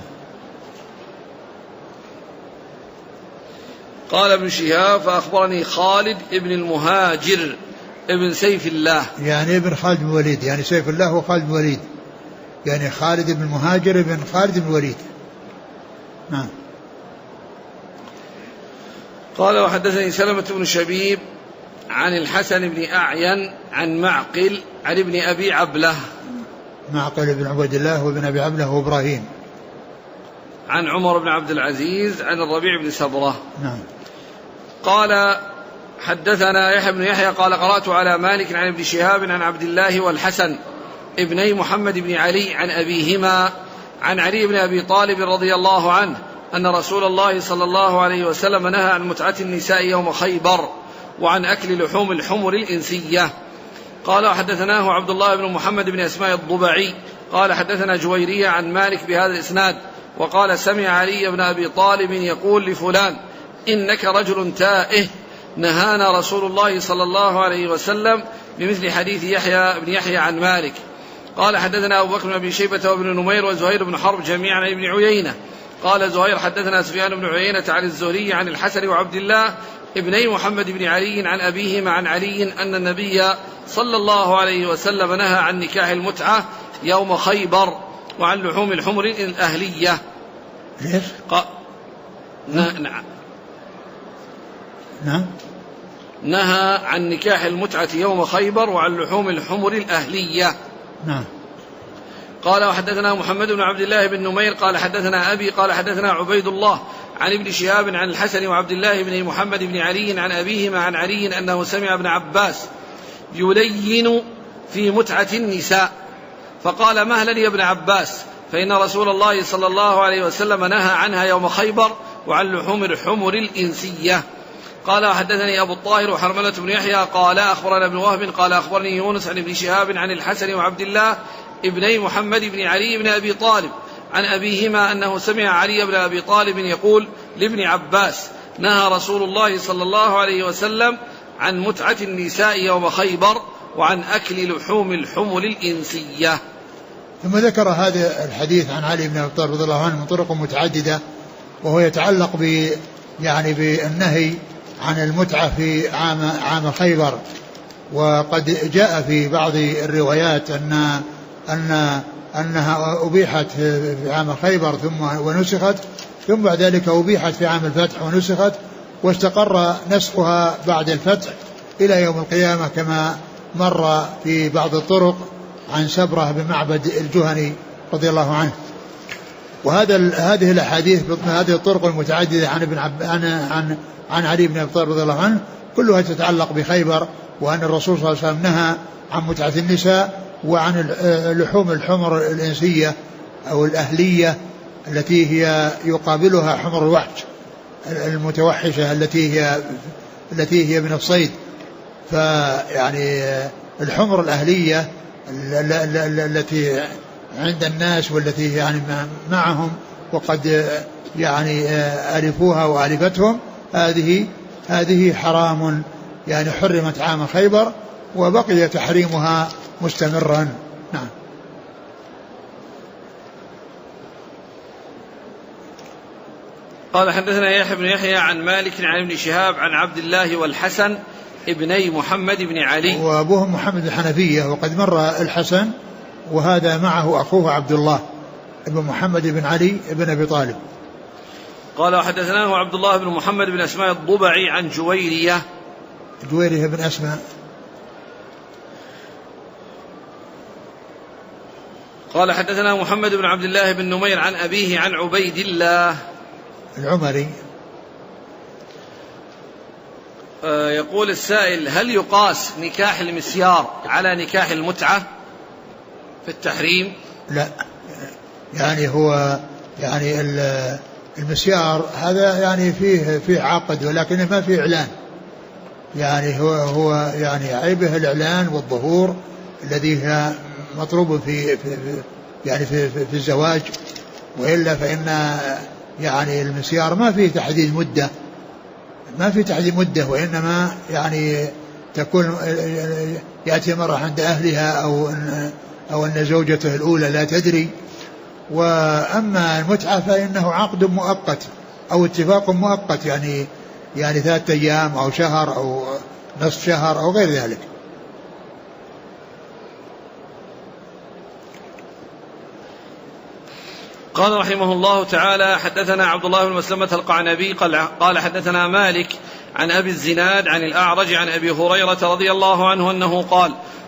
Speaker 1: قال ابن شهاب فأخبرني خالد ابن المهاجر ابن سيف الله،
Speaker 2: يعني ابن خالد بن وليد، يعني سيف الله وخالد بن وليد، يعني خالد بن المهاجر ابن خالد بن وليد. نعم.
Speaker 1: قال وحدثني سلمة بن شبيب عن الحسن بن أعين عن معقل عن ابن أبي عبلة.
Speaker 2: معقل بن عبيد الله وابن أبي عبله وإبراهيم.
Speaker 1: عن عمر بن عبد العزيز عن الربيع بن سبرة.
Speaker 2: نعم.
Speaker 1: قال حدثنا يحيى بن يحيى قال قرأت على مالك عن ابن شهاب عن عبد الله والحسن ابني محمد بن علي عن أبيهما عن علي بن أبي طالب رضي الله عنه أن رسول الله صلى الله عليه وسلم نهى عن متعة النساء يوم خيبر وعن أكل لحوم الحمر الإنسية. قال حدثناه عبد الله بن محمد بن أسماء الضبعي قال حدثنا جويرية عن مالك بهذا الإسناد وقال سمع علي بن أبي طالب يقول لفلان إنك رجل تائه نهانا رسول الله صلى الله عليه وسلم بمثل حديث يحيى بن يحيى عن مالك. قال حدثنا أبو بكر بن أبي شيبة وابن نمير وزهير بن حرب جميعا عن ابن عيينة. قال زهير حدثنا سفيان بن عيينة عن الزهري عن الحسن وعبد الله ابني محمد بن علي عن أبيهما عن علي أن النبي صلى الله عليه وسلم نهى عن نكاح المتعة يوم خيبر وعن لحوم الحمر الأهلية.
Speaker 2: ليش؟ نعم.
Speaker 1: نهى عن نكاح المتعة يوم خيبر وعن لحوم الحمر الأهلية.
Speaker 2: نعم.
Speaker 1: قال وحدثنا محمد بن عبد الله بن نمير قال حدثنا أبي قال حدثنا عبيد الله عن ابن شهاب عن الحسن وعبد الله بن محمد بن علي عن أبيهما عن علي أنه سمع ابن عباس يلين في متعة النساء فقال مهلا يا ابن عباس فإن رسول الله صلى الله عليه وسلم نهى عنها يوم خيبر وعن لحوم الحمر الإنسية. قال حدثني أبو الطاهر وحرملة بن يحيى قال أخبرنا ابن وهب قال أخبرني يونس عن ابن شهاب عن الحسن وعبد الله ابني محمد بن علي بن أبي طالب عن أبيهما أنه سمع علي بن أبي طالب يقول لابن عباس نهى رسول الله صلى الله عليه وسلم عن متعة النساء يوم خيبر وعن أكل لحوم الحمر الإنسية.
Speaker 2: ثم ذكر هذا الحديث عن علي بن أبي طالب رضي الله عنه من طرق متعددة وهو يتعلق بالنهي عن المتعة في عام خيبر. وقد جاء في بعض الروايات أنها أبيحت في عام خيبر ونسخت ثم بعد ذلك أبيحت في عام الفتح ونسخت واستقر نسخها بعد الفتح إلى يوم القيامة كما مر في بعض الطرق عن سبرة بن معبد الجهني رضي الله عنه. هذه الأحاديث هذه الطرق المتعددة عن علي بن أبي طالب رضي الله عنه كلها تتعلق بخيبر وأن الرسول صلى الله عليه وسلم نهى عن متعة النساء وعن لحوم الحمر الإنسية أو الأهلية التي هي يقابلها حمر الوحش المتوحشة التي هي من الصيد. فيعني الحمر الأهلية التي عند الناس والتي يعني معهم وقد يعني ألفوها وألفتهم هذه حرام يعني حرمت عام خيبر وبقي تحريمها مستمرا. نعم.
Speaker 1: قال حدثنا يحيى بن يحيى عن مالك عن ابن شهاب عن عبد الله والحسن ابني محمد بن علي
Speaker 2: وأبوهم محمد الحنفية وقد مر الحسن وهذا معه أخوه عبد الله ابن محمد بن علي ابن أبي طالب.
Speaker 1: قال حدثناه عبد الله بن محمد بن أسماء الضبعي عن جويرية
Speaker 2: بن أسماء.
Speaker 1: قال حدثنا محمد بن عبد الله بن نمير عن أبيه عن عبيد الله
Speaker 2: العمري.
Speaker 1: يقول السائل هل يقاس نكاح المسيار على نكاح المتعة في التحريم؟
Speaker 2: لا، يعني هو يعني المسيار هذا يعني فيه عقد ولكنه ما فيه إعلان، يعني هو يعني عيبه الإعلان والظهور الذي هي مطلوب في يعني في الزواج، وإلا فإن يعني المسيار ما فيه تحديد مدة، وإنما يعني تكون يأتي مرة عند أهلها أو أن زوجته الأولى لا تدري. وأما المتعة فإنه عقد مؤقت أو اتفاق مؤقت، يعني 3 أيام أو شهر أو نصف شهر أو غير ذلك.
Speaker 1: قال رحمه الله تعالى حدثنا عبد الله بن مسلمة القعنبي قال حدثنا مالك عن أبي الزناد عن الأعرج عن أبي هريرة رضي الله عنه أنه قال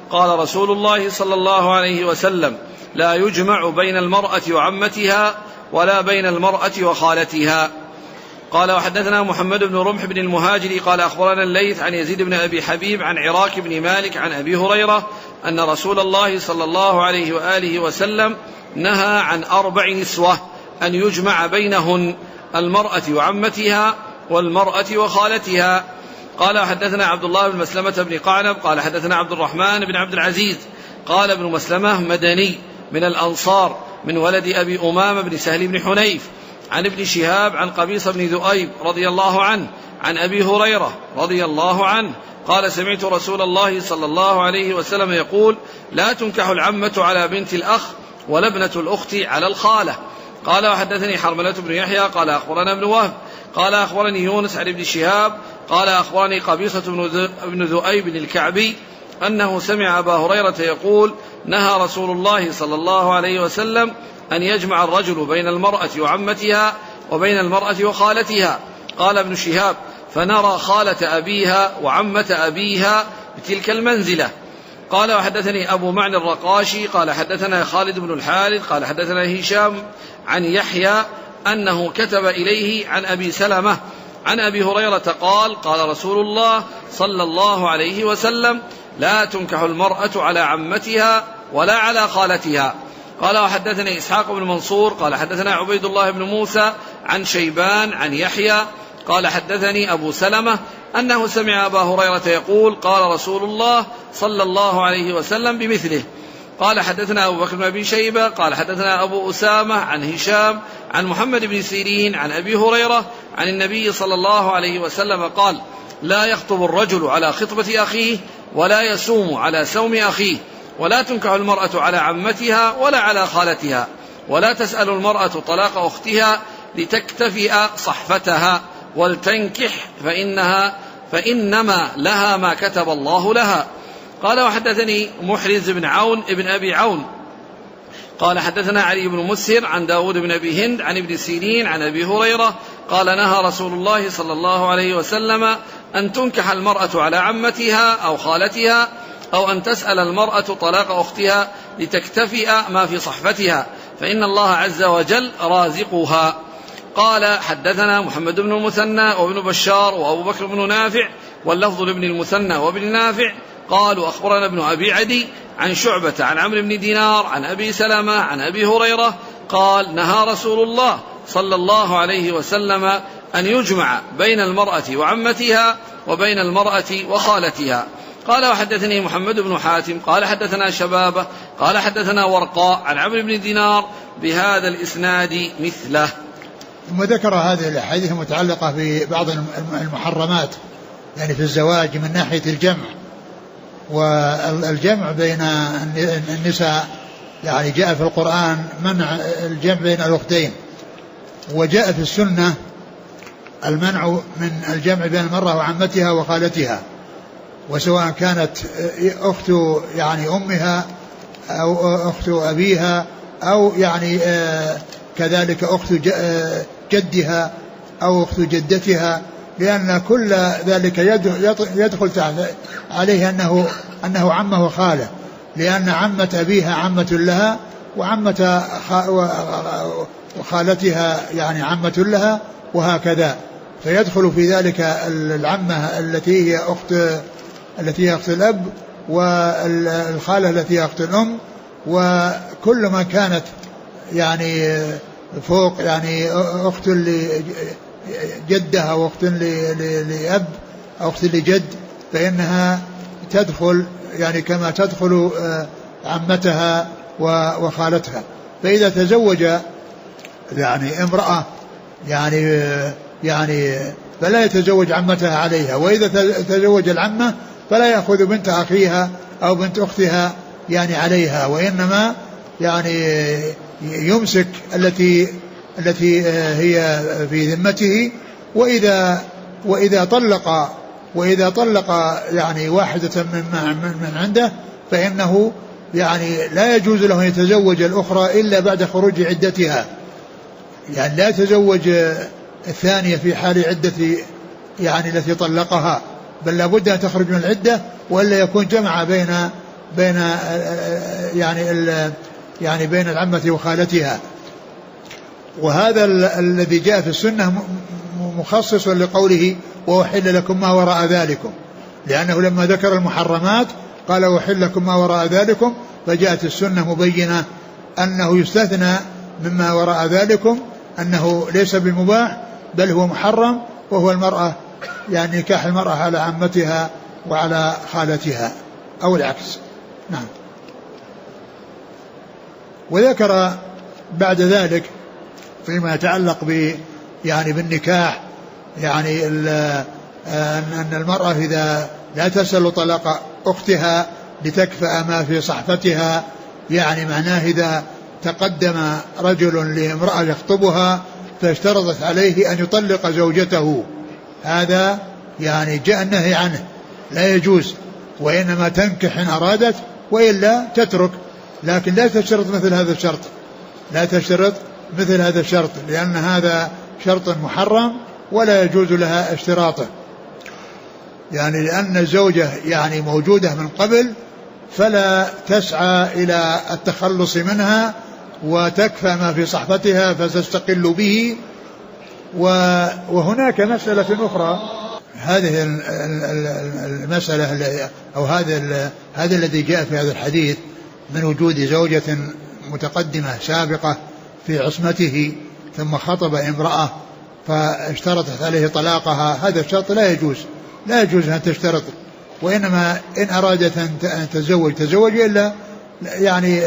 Speaker 1: قال رسول الله صلى الله عليه وسلم: لا يجمع بين المرأة وعمتها ولا بين المرأة وخالتها. قال: وحدثنا محمد بن رمح بن المهاجر قال: أخبرنا الليث عن يزيد بن أبي حبيب عن عراك بن مالك عن أبي هريرة أن رسول الله صلى الله عليه وآله وسلم نهى عن 4 نسوة أن يجمع بينهن: المرأة وعمتها والمرأة وخالتها. قال: حدثنا عبد الله بن مسلمة بن قعنب قال: حدثنا عبد الرحمن بن عبد العزيز قال: ابن مسلمة مدني من الأنصار من ولد أبي أمامة بن سهل بن حنيف عن ابن شهاب عن قبيصة بن ذؤيب رضي الله عنه عن أبي هريرة رضي الله عنه قال: سمعت رسول الله صلى الله عليه وسلم يقول: لا تنكح العمة على بنت الأخ ولا ابنة الأخت على الخالة. قال: وحدثني حرملة بن يحيى قال: أخبرنا ابن وهب قال: أخبرني يونس عن ابن شهاب قال: أخبرني قبيصة بن ذؤيب الكعبي أنه سمع أبا هريرة يقول: نهى رسول الله صلى الله عليه وسلم أن يجمع الرجل بين المرأة وعمتها وبين المرأة وخالتها. قال ابن شهاب: فنرى خالة أبيها وعمة أبيها بتلك المنزلة. قال: وحدثني أبو معنى الرقاشي قال: حدثنا خالد بن الحارث قال: حدثنا هشام عن يحيى أنه كتب إليه عن أبي سلمة عن أبي هريرة قال: قال رسول الله صلى الله عليه وسلم: لا تنكح المرأة على عمتها ولا على خالتها. قال: وحدثني إسحاق بن منصور قال: حدثنا عبيد الله بن موسى عن شيبان عن يحيى قال: حدثني أبو سلمة أنه سمع أبا هريرة يقول: قال رسول الله صلى الله عليه وسلم بمثله. قال: حدثنا أبو بكر بن أبي شيبة قال: حدثنا أبو أسامة عن هشام عن محمد بن سيرين عن أبي هريرة عن النبي صلى الله عليه وسلم قال: لا يخطب الرجل على خطبة أخيه ولا يسوم على سوم أخيه، ولا تنكح المرأة على عمتها ولا على خالتها، ولا تسأل المرأة طلاق أختها لتكتفئ صحفتها، ولتنكح فإنما لها ما كتب الله لها. قال: وحدثني محرز بن عون ابن أبي عون قال: حدثنا علي بن مسهر عن داود بن أبي هند عن ابن سيرين عن أبي هريرة قال: نهى رسول الله صلى الله عليه وسلم أن تنكح المرأة على عمتها أو خالتها، أو أن تسأل المرأة طلاق أختها لتكتفئ ما في صحفتها، فإن الله عز وجل رازقها. قال: حدثنا محمد بن المثنى وابن بشار وأبو بكر بن نافع واللفظ لابن المثنى وابن نافع قالوا: أخبرنا ابن أبي عدي عن شعبة عن عمرو بن دينار عن أبي سلمة عن أبي هريرة قال: نهى رسول الله صلى الله عليه وسلم أن يجمع بين المرأة وعمتها وبين المرأة وخالتها. قال: وحدثني محمد بن حاتم قال: حدثنا شبابة قال: حدثنا ورقاء عن عمرو بن دينار بهذا الإسناد مثله.
Speaker 2: ثم ذكر هذه الأحاديث المتعلقة ببعض المحرمات يعني في الزواج من ناحية الجمع، والجمع بين النساء يعني جاء في القرآن منع الجمع بين الأختين، وجاء في السنة المنع من الجمع بين المرأة وعمتها وخالتها، وسواء كانت أخت يعني أمها أو أخت أبيها أو يعني كذلك أخت جدها أو أخت جدتها، لأن كل ذلك يدخل عليه أنه عمه وخاله، لأن عمة أبيها عمة لها وعمة خالتها يعني عمة لها، وهكذا. فيدخل في ذلك العمة التي هي أخت الأب، والخالة التي هي أخت الأم، وكل ما كانت يعني فوق يعني أخت لجدها وأخت لأب أو أخت لجد، فإنها تدخل يعني كما تدخل عمتها وخالتها. فإذا تزوج يعني امرأة يعني فلا يتزوج عمتها عليها، وإذا تزوج العمة فلا يأخذ بنت أخيها أو بنت أختها يعني عليها، وإنما يعني يمسك التي هي في ذمته. وإذا طلق يعني واحدة من عنده فإنه يعني لا يجوز له أن يتزوج الأخرى إلا بعد خروج عدتها، يعني لا يتزوج الثانية في حال عدة يعني التي طلقها، بل لابد أن تخرج من العدة، وإلا يكون جمع يعني بين العمة وخالتها. وهذا الذي جاء في السنة مخصص لقوله وأحل لكم ما وراء ذلكم، لأنه لما ذكر المحرمات قال وأحل لكم ما وراء ذلكم، فجاءت السنة مبينة أنه يستثنى مما وراء ذلكم، أنه ليس بمباح بل هو محرم، وهو المرأة يعني نكاح المرأة على عمتها وعلى خالتها أو العكس. نعم. وذكر بعد ذلك فيما يتعلق بالنكاح يعني أن المرأة إذا لا تسأل طلاق أختها لتكفأ ما في صحفتها، يعني معناه إذا تقدم رجل لامرأة يخطبها فاشترطت عليه أن يطلق زوجته، هذا يعني جاء النهي عنه، لا يجوز، وإنما تنكح إن أرادت وإلا تترك، لكن لا تشترط مثل هذا الشرط، لا تشترط مثل هذا الشرط، لأن هذا شرط محرم ولا يجوز لها اشتراطه، يعني لأن الزوجة يعني موجودة من قبل فلا تسعى إلى التخلص منها وتكفى ما في صحفتها فتستقل به. وهناك مسألة أخرى، هذه المسألة أو هذا الذي جاء في هذا الحديث من وجود زوجة متقدمة سابقة في عصمته ثم خطب امرأة فاشترطت عليه طلاقها، هذا الشرط لا يجوز أن تشترط، وإنما إن أرادت أن تزوج إلا يعني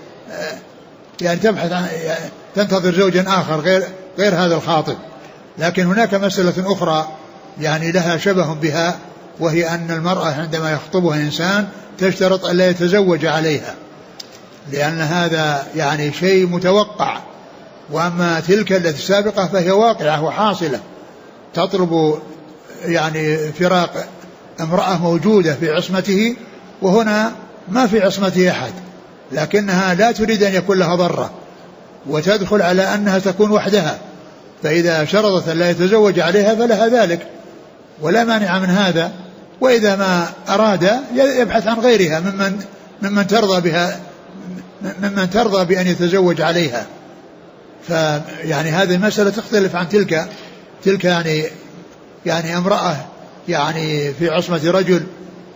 Speaker 2: تبحث عن تنتظر زوجا آخر غير هذا الخاطب. لكن هناك مسألة أخرى يعني لها شبه بها، وهي أن المرأة عندما يخطبها إنسان تشترط أن لا يتزوج عليها، لأن هذا يعني شيء متوقع، وأما تلك التي السابقة فهي واقعة وحاصلة، تطلب يعني فراق امرأة موجودة في عصمته، وهنا ما في عصمته أحد، لكنها لا تريد أن يكون لها ضرة وتدخل على أنها تكون وحدها، فإذا شرطت أن لا يتزوج عليها فلها ذلك ولا مانع من هذا، وإذا ما أراد يبحث عن غيرها ممن ترضى بأن يتزوج عليها. فيعني هذه المسألة تختلف عن تلك يعني امرأة يعني في عصمة رجل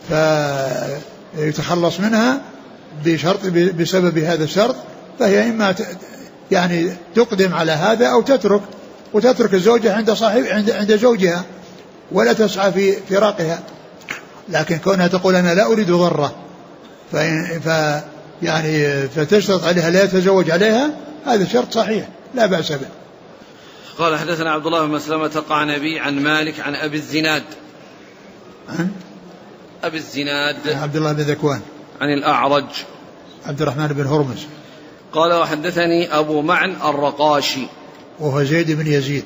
Speaker 2: فيتخلص منها بسبب هذا الشرط، فهي إما يعني تقدم على هذا أو وتترك الزوجة عند زوجها ولا تسعى في فراقها. لكن كونها تقول أنا لا أريد ضرة فتشترط عليها لا يتزوج عليها، هذا شرط صحيح لا بأس به.
Speaker 1: قال حدثنا عبد الله بن مسلمة القعنبي عن مالك عن أبي الزناد
Speaker 2: عبد الله بن ذكوان
Speaker 1: عن الأعرج
Speaker 2: عبد الرحمن بن هرمز
Speaker 1: قال وحدثني أبو معن الرقاشي
Speaker 2: وهو زيد بن يزيد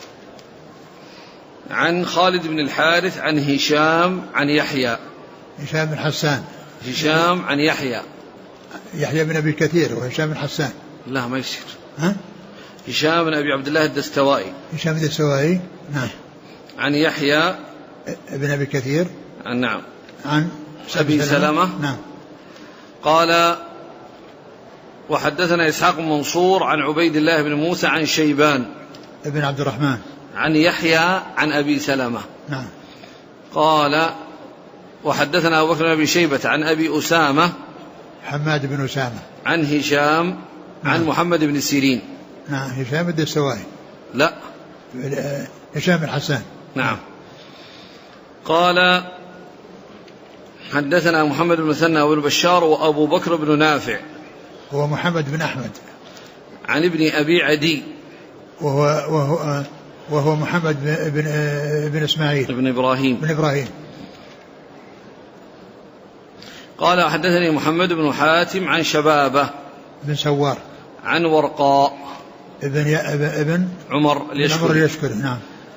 Speaker 1: عن خالد بن الحارث عن هشام عن يحيى
Speaker 2: بن حسان
Speaker 1: عن يحيى
Speaker 2: بن أبي كثير وهشام بن حسان
Speaker 1: لا ما يصير هشام بن أبي عبد الله الدستوائي
Speaker 2: نعم
Speaker 1: عن يحيى
Speaker 2: بن أبي كثير
Speaker 1: نعم
Speaker 2: عن
Speaker 1: أبي سلمة
Speaker 2: نعم.
Speaker 1: قال وحدثنا إسحاق بن منصور عن عبيد الله بن موسى عن شيبان
Speaker 2: ابن عبد الرحمن
Speaker 1: عن يحيى عن أبي سلمة
Speaker 2: نعم.
Speaker 1: قال وحدثنا أبو بكر بن أبي شيبة عن أبي أسامة
Speaker 2: حماد بن أسامة عن
Speaker 1: هشام
Speaker 2: نعم.
Speaker 1: عن محمد بن سيرين
Speaker 2: نعم. هشام الدستوائي
Speaker 1: لا
Speaker 2: هشام بن حسان
Speaker 1: نعم. قال حدثنا محمد بن مثنى وابن بشار وأبو بكر بن نافع
Speaker 2: هو محمد بن أحمد
Speaker 1: عن ابن أبي عدي
Speaker 2: وهو محمد بن إسماعيل
Speaker 1: بن إبراهيم. قال حدثني محمد بن حاتم عن شبابة
Speaker 2: بن سوار
Speaker 1: عن ورقاء
Speaker 2: ابن
Speaker 1: عمر
Speaker 2: اليشكري نعم.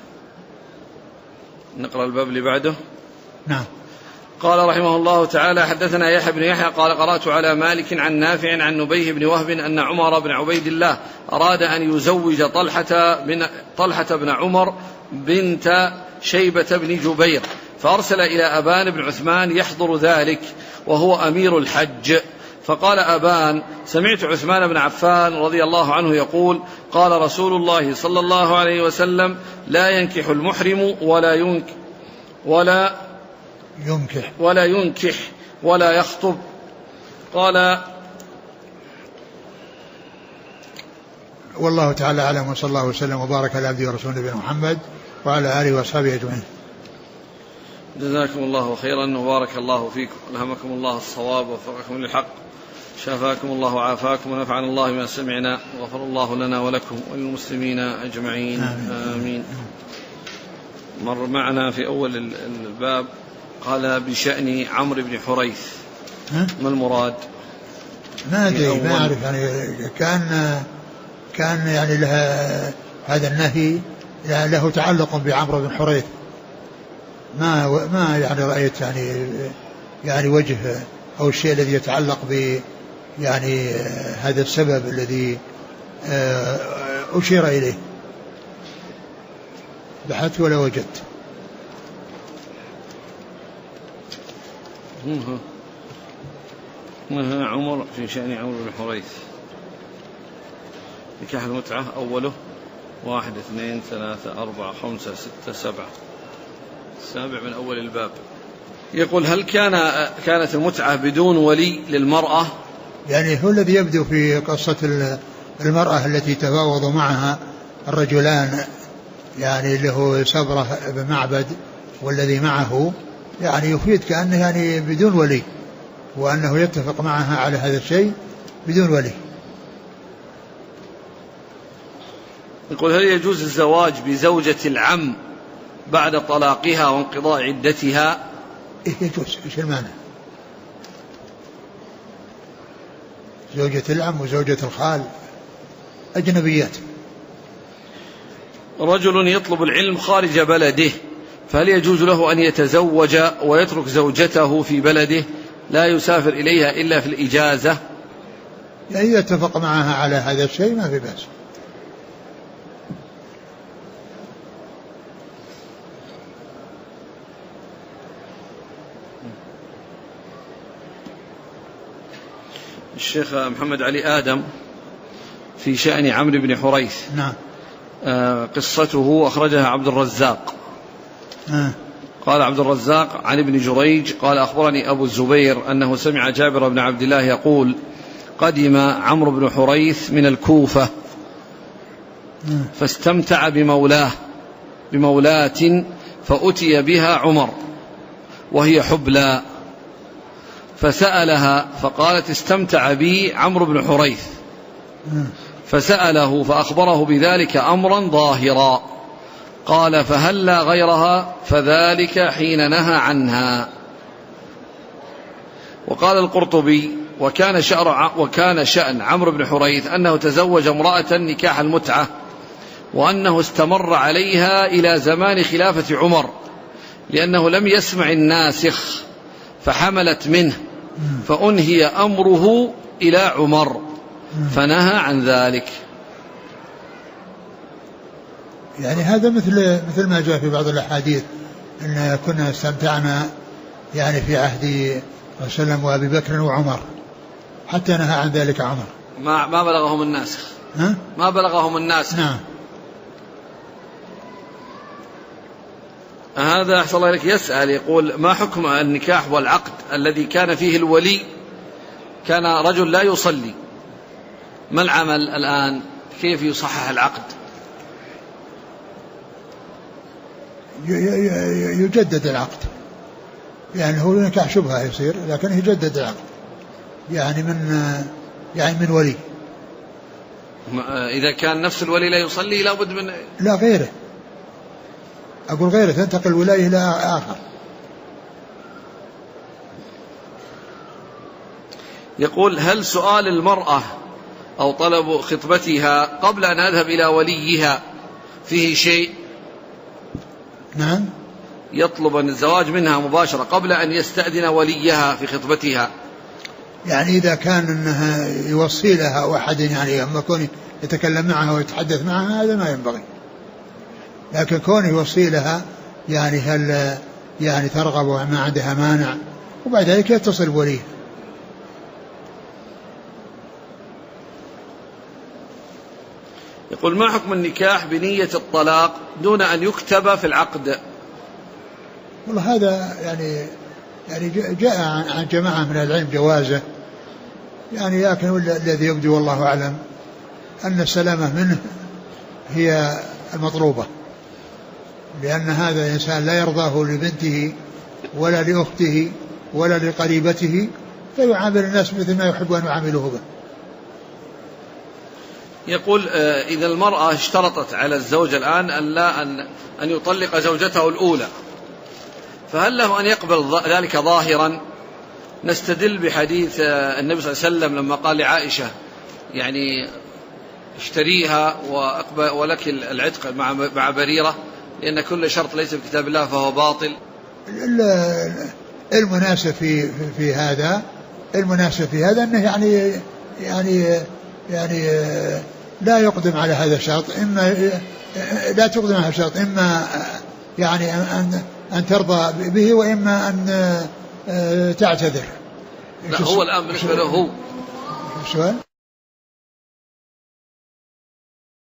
Speaker 1: نقرأ الباب اللي بعده.
Speaker 2: نعم.
Speaker 1: قال رحمه الله تعالى حدثنا يحيى بن يحيى قال قرأت على مالك عن نافع عن نبيه بن وهب أن عمر بن عبيد الله أراد أن يزوج طلحة بن عمر بنت شيبة بن جبير، فأرسل إلى أبان بن عثمان يحضر ذلك، وهو أمير الحج. فقال أبان: سمعت عثمان بن عفان رضي الله عنه يقول: قال رسول الله صلى الله عليه وسلم: لا ينكح المحرم ولا ينكح ولا يخطب. قال:
Speaker 2: والله تعالى أعلم، وصلى الله وسلم وبارك على عبده ورسوله نبينا محمد وعلى آله وأصحابه أجمعين.
Speaker 1: جزاكم الله خيرا وبارك الله فيكم، ألهمكم الله الصواب ووفقكم للحق، شافاكم الله وعافاكم، ونفعنا الله بما سمعنا، وغفر الله لنا ولكم وللمسلمين أجمعين. آمين. مر معنا في أول الباب قال: بشأن عمرو بن حريث. ما المراد؟
Speaker 2: ما أدري، ما أعرف، يعني كان يعني لها هذا النهي له تعلق بعمرو بن حريث. ما يعني رأيت يعني وجه أو الشيء الذي يتعلق ب يعني هذا السبب الذي أشير إليه. بحثت ولا وجدت.
Speaker 1: نهى عمر في شأن عمرو بن حريث نكاح المتعة. أوله 1 2 3 4 5 6 7 7 من أول الباب. يقول: هل كانت المتعة بدون ولي للمرأة؟
Speaker 2: يعني هو الذي يبدو في قصة المرأة التي تفاوض معها الرجلان، يعني له سبرة بن معبد والذي معه، يعني يفيد كأنه يعني بدون ولي، وأنه يتفق معها على هذا الشيء بدون ولي.
Speaker 1: يقول: هل يجوز الزواج بزوجة العم بعد طلاقها وانقضاء عدتها؟
Speaker 2: يجوز. ايش المانع؟ زوجة العم وزوجة الخال أجنبيات.
Speaker 1: رجل يطلب العلم خارج بلده، فهل يجوز له أن يتزوج ويترك زوجته في بلده لا يسافر إليها إلا في الإجازة؟
Speaker 2: يعني إذا اتفق معها على هذا الشيء ما في بأس.
Speaker 1: الشيخ محمد علي آدم في شأن عمرو بن حريث.
Speaker 2: نعم.
Speaker 1: قصته أخرجها عبد الرزاق. قال عبد الرزاق عن ابن جريج قال: أخبرني أبو الزبير أنه سمع جابر بن عبد الله يقول: قدم عمرو بن حريث من الكوفة فاستمتع بمولاة فأتي بها عمر وهي حبلى، فسألها فقالت: استمتع بي عمرو بن حريث. فسأله فأخبره بذلك أمرا ظاهرا. قال: فهلا غيرها؟ فذلك حين نهى عنها. وقال القرطبي: وكان شأن عمرو بن حريث أنه تزوج امرأة نكاح المتعة، وأنه استمر عليها إلى زمان خلافة عمر، لأنه لم يسمع الناسخ فحملت منه، فأنهي أمره إلى عمر فنهى عن ذلك.
Speaker 2: يعني هذا مثل ما جاء في بعض الأحاديث أن كنا استمتعنا يعني في عهد رسول الله وأبي بكر وعمر، حتى نهى عن ذلك عمر.
Speaker 1: ما بلغهم الناسخ. ما بلغهم الناسخ.
Speaker 2: نعم.
Speaker 1: هذا أحسن الله إليك يسأل، يقول: ما حكم النكاح والعقد الذي كان فيه الولي كان رجل لا يصلي؟ ما العمل الآن؟ كيف يصحح العقد؟
Speaker 2: يجدد العقد، يعني هو نكاح شبهة يصير، لكن يجدد العقد يعني من ولي.
Speaker 1: إذا كان نفس الولي لا يصلي لابد من
Speaker 2: لا غيره، أقول غيره، تنتقل الولاية إلى آخر.
Speaker 1: يقول: هل سؤال المرأة أو طلب خطبتها قبل أن أذهب إلى وليها فيه شيء؟
Speaker 2: نعم.
Speaker 1: يطلب الزواج منها مباشرة قبل أن يستأذن وليها في خطبتها.
Speaker 2: يعني إذا كان أنها يوصي لها أو أحد يعني أما كون يتكلم معها ويتحدث معها هذا ما ينبغي، لكن كون يوصي لها يعني هل يعني ترغب وما عندها مانع وبعد ذلك يتصل بوليه.
Speaker 1: يقول ما حكم النكاح بنية الطلاق دون أن يكتب في العقد؟
Speaker 2: والله هذا يعني جاء عن جماعة من العلم جوازه، يعني لكن الذي يبدو والله أعلم أن السلامة منه هي المطلوبة، لأن هذا الإنسان لا يرضاه لبنته ولا لأخته ولا لقريبته، فيعامل الناس مثل ما يحب أن يعاملوه به.
Speaker 1: يقول إذا المرأة اشترطت على الزوج الآن أن يطلق زوجته الأولى، فهل له أن يقبل ذلك ظاهرا؟ نستدل بحديث النبي صلى الله عليه وسلم لما قال لعائشة يعني اشتريها ولك العتق مع بريرة، لأن كل شرط ليس في كتاب الله فهو باطل.
Speaker 2: المناسب في هذا أنه يعني لا يقدم على هذا الشرط، إما لا تقدم على هذا الشرط، إما يعني أن ترضى به، وإما أن تعتذر.
Speaker 1: لا هو الآن بالنسبة له هو
Speaker 2: السؤال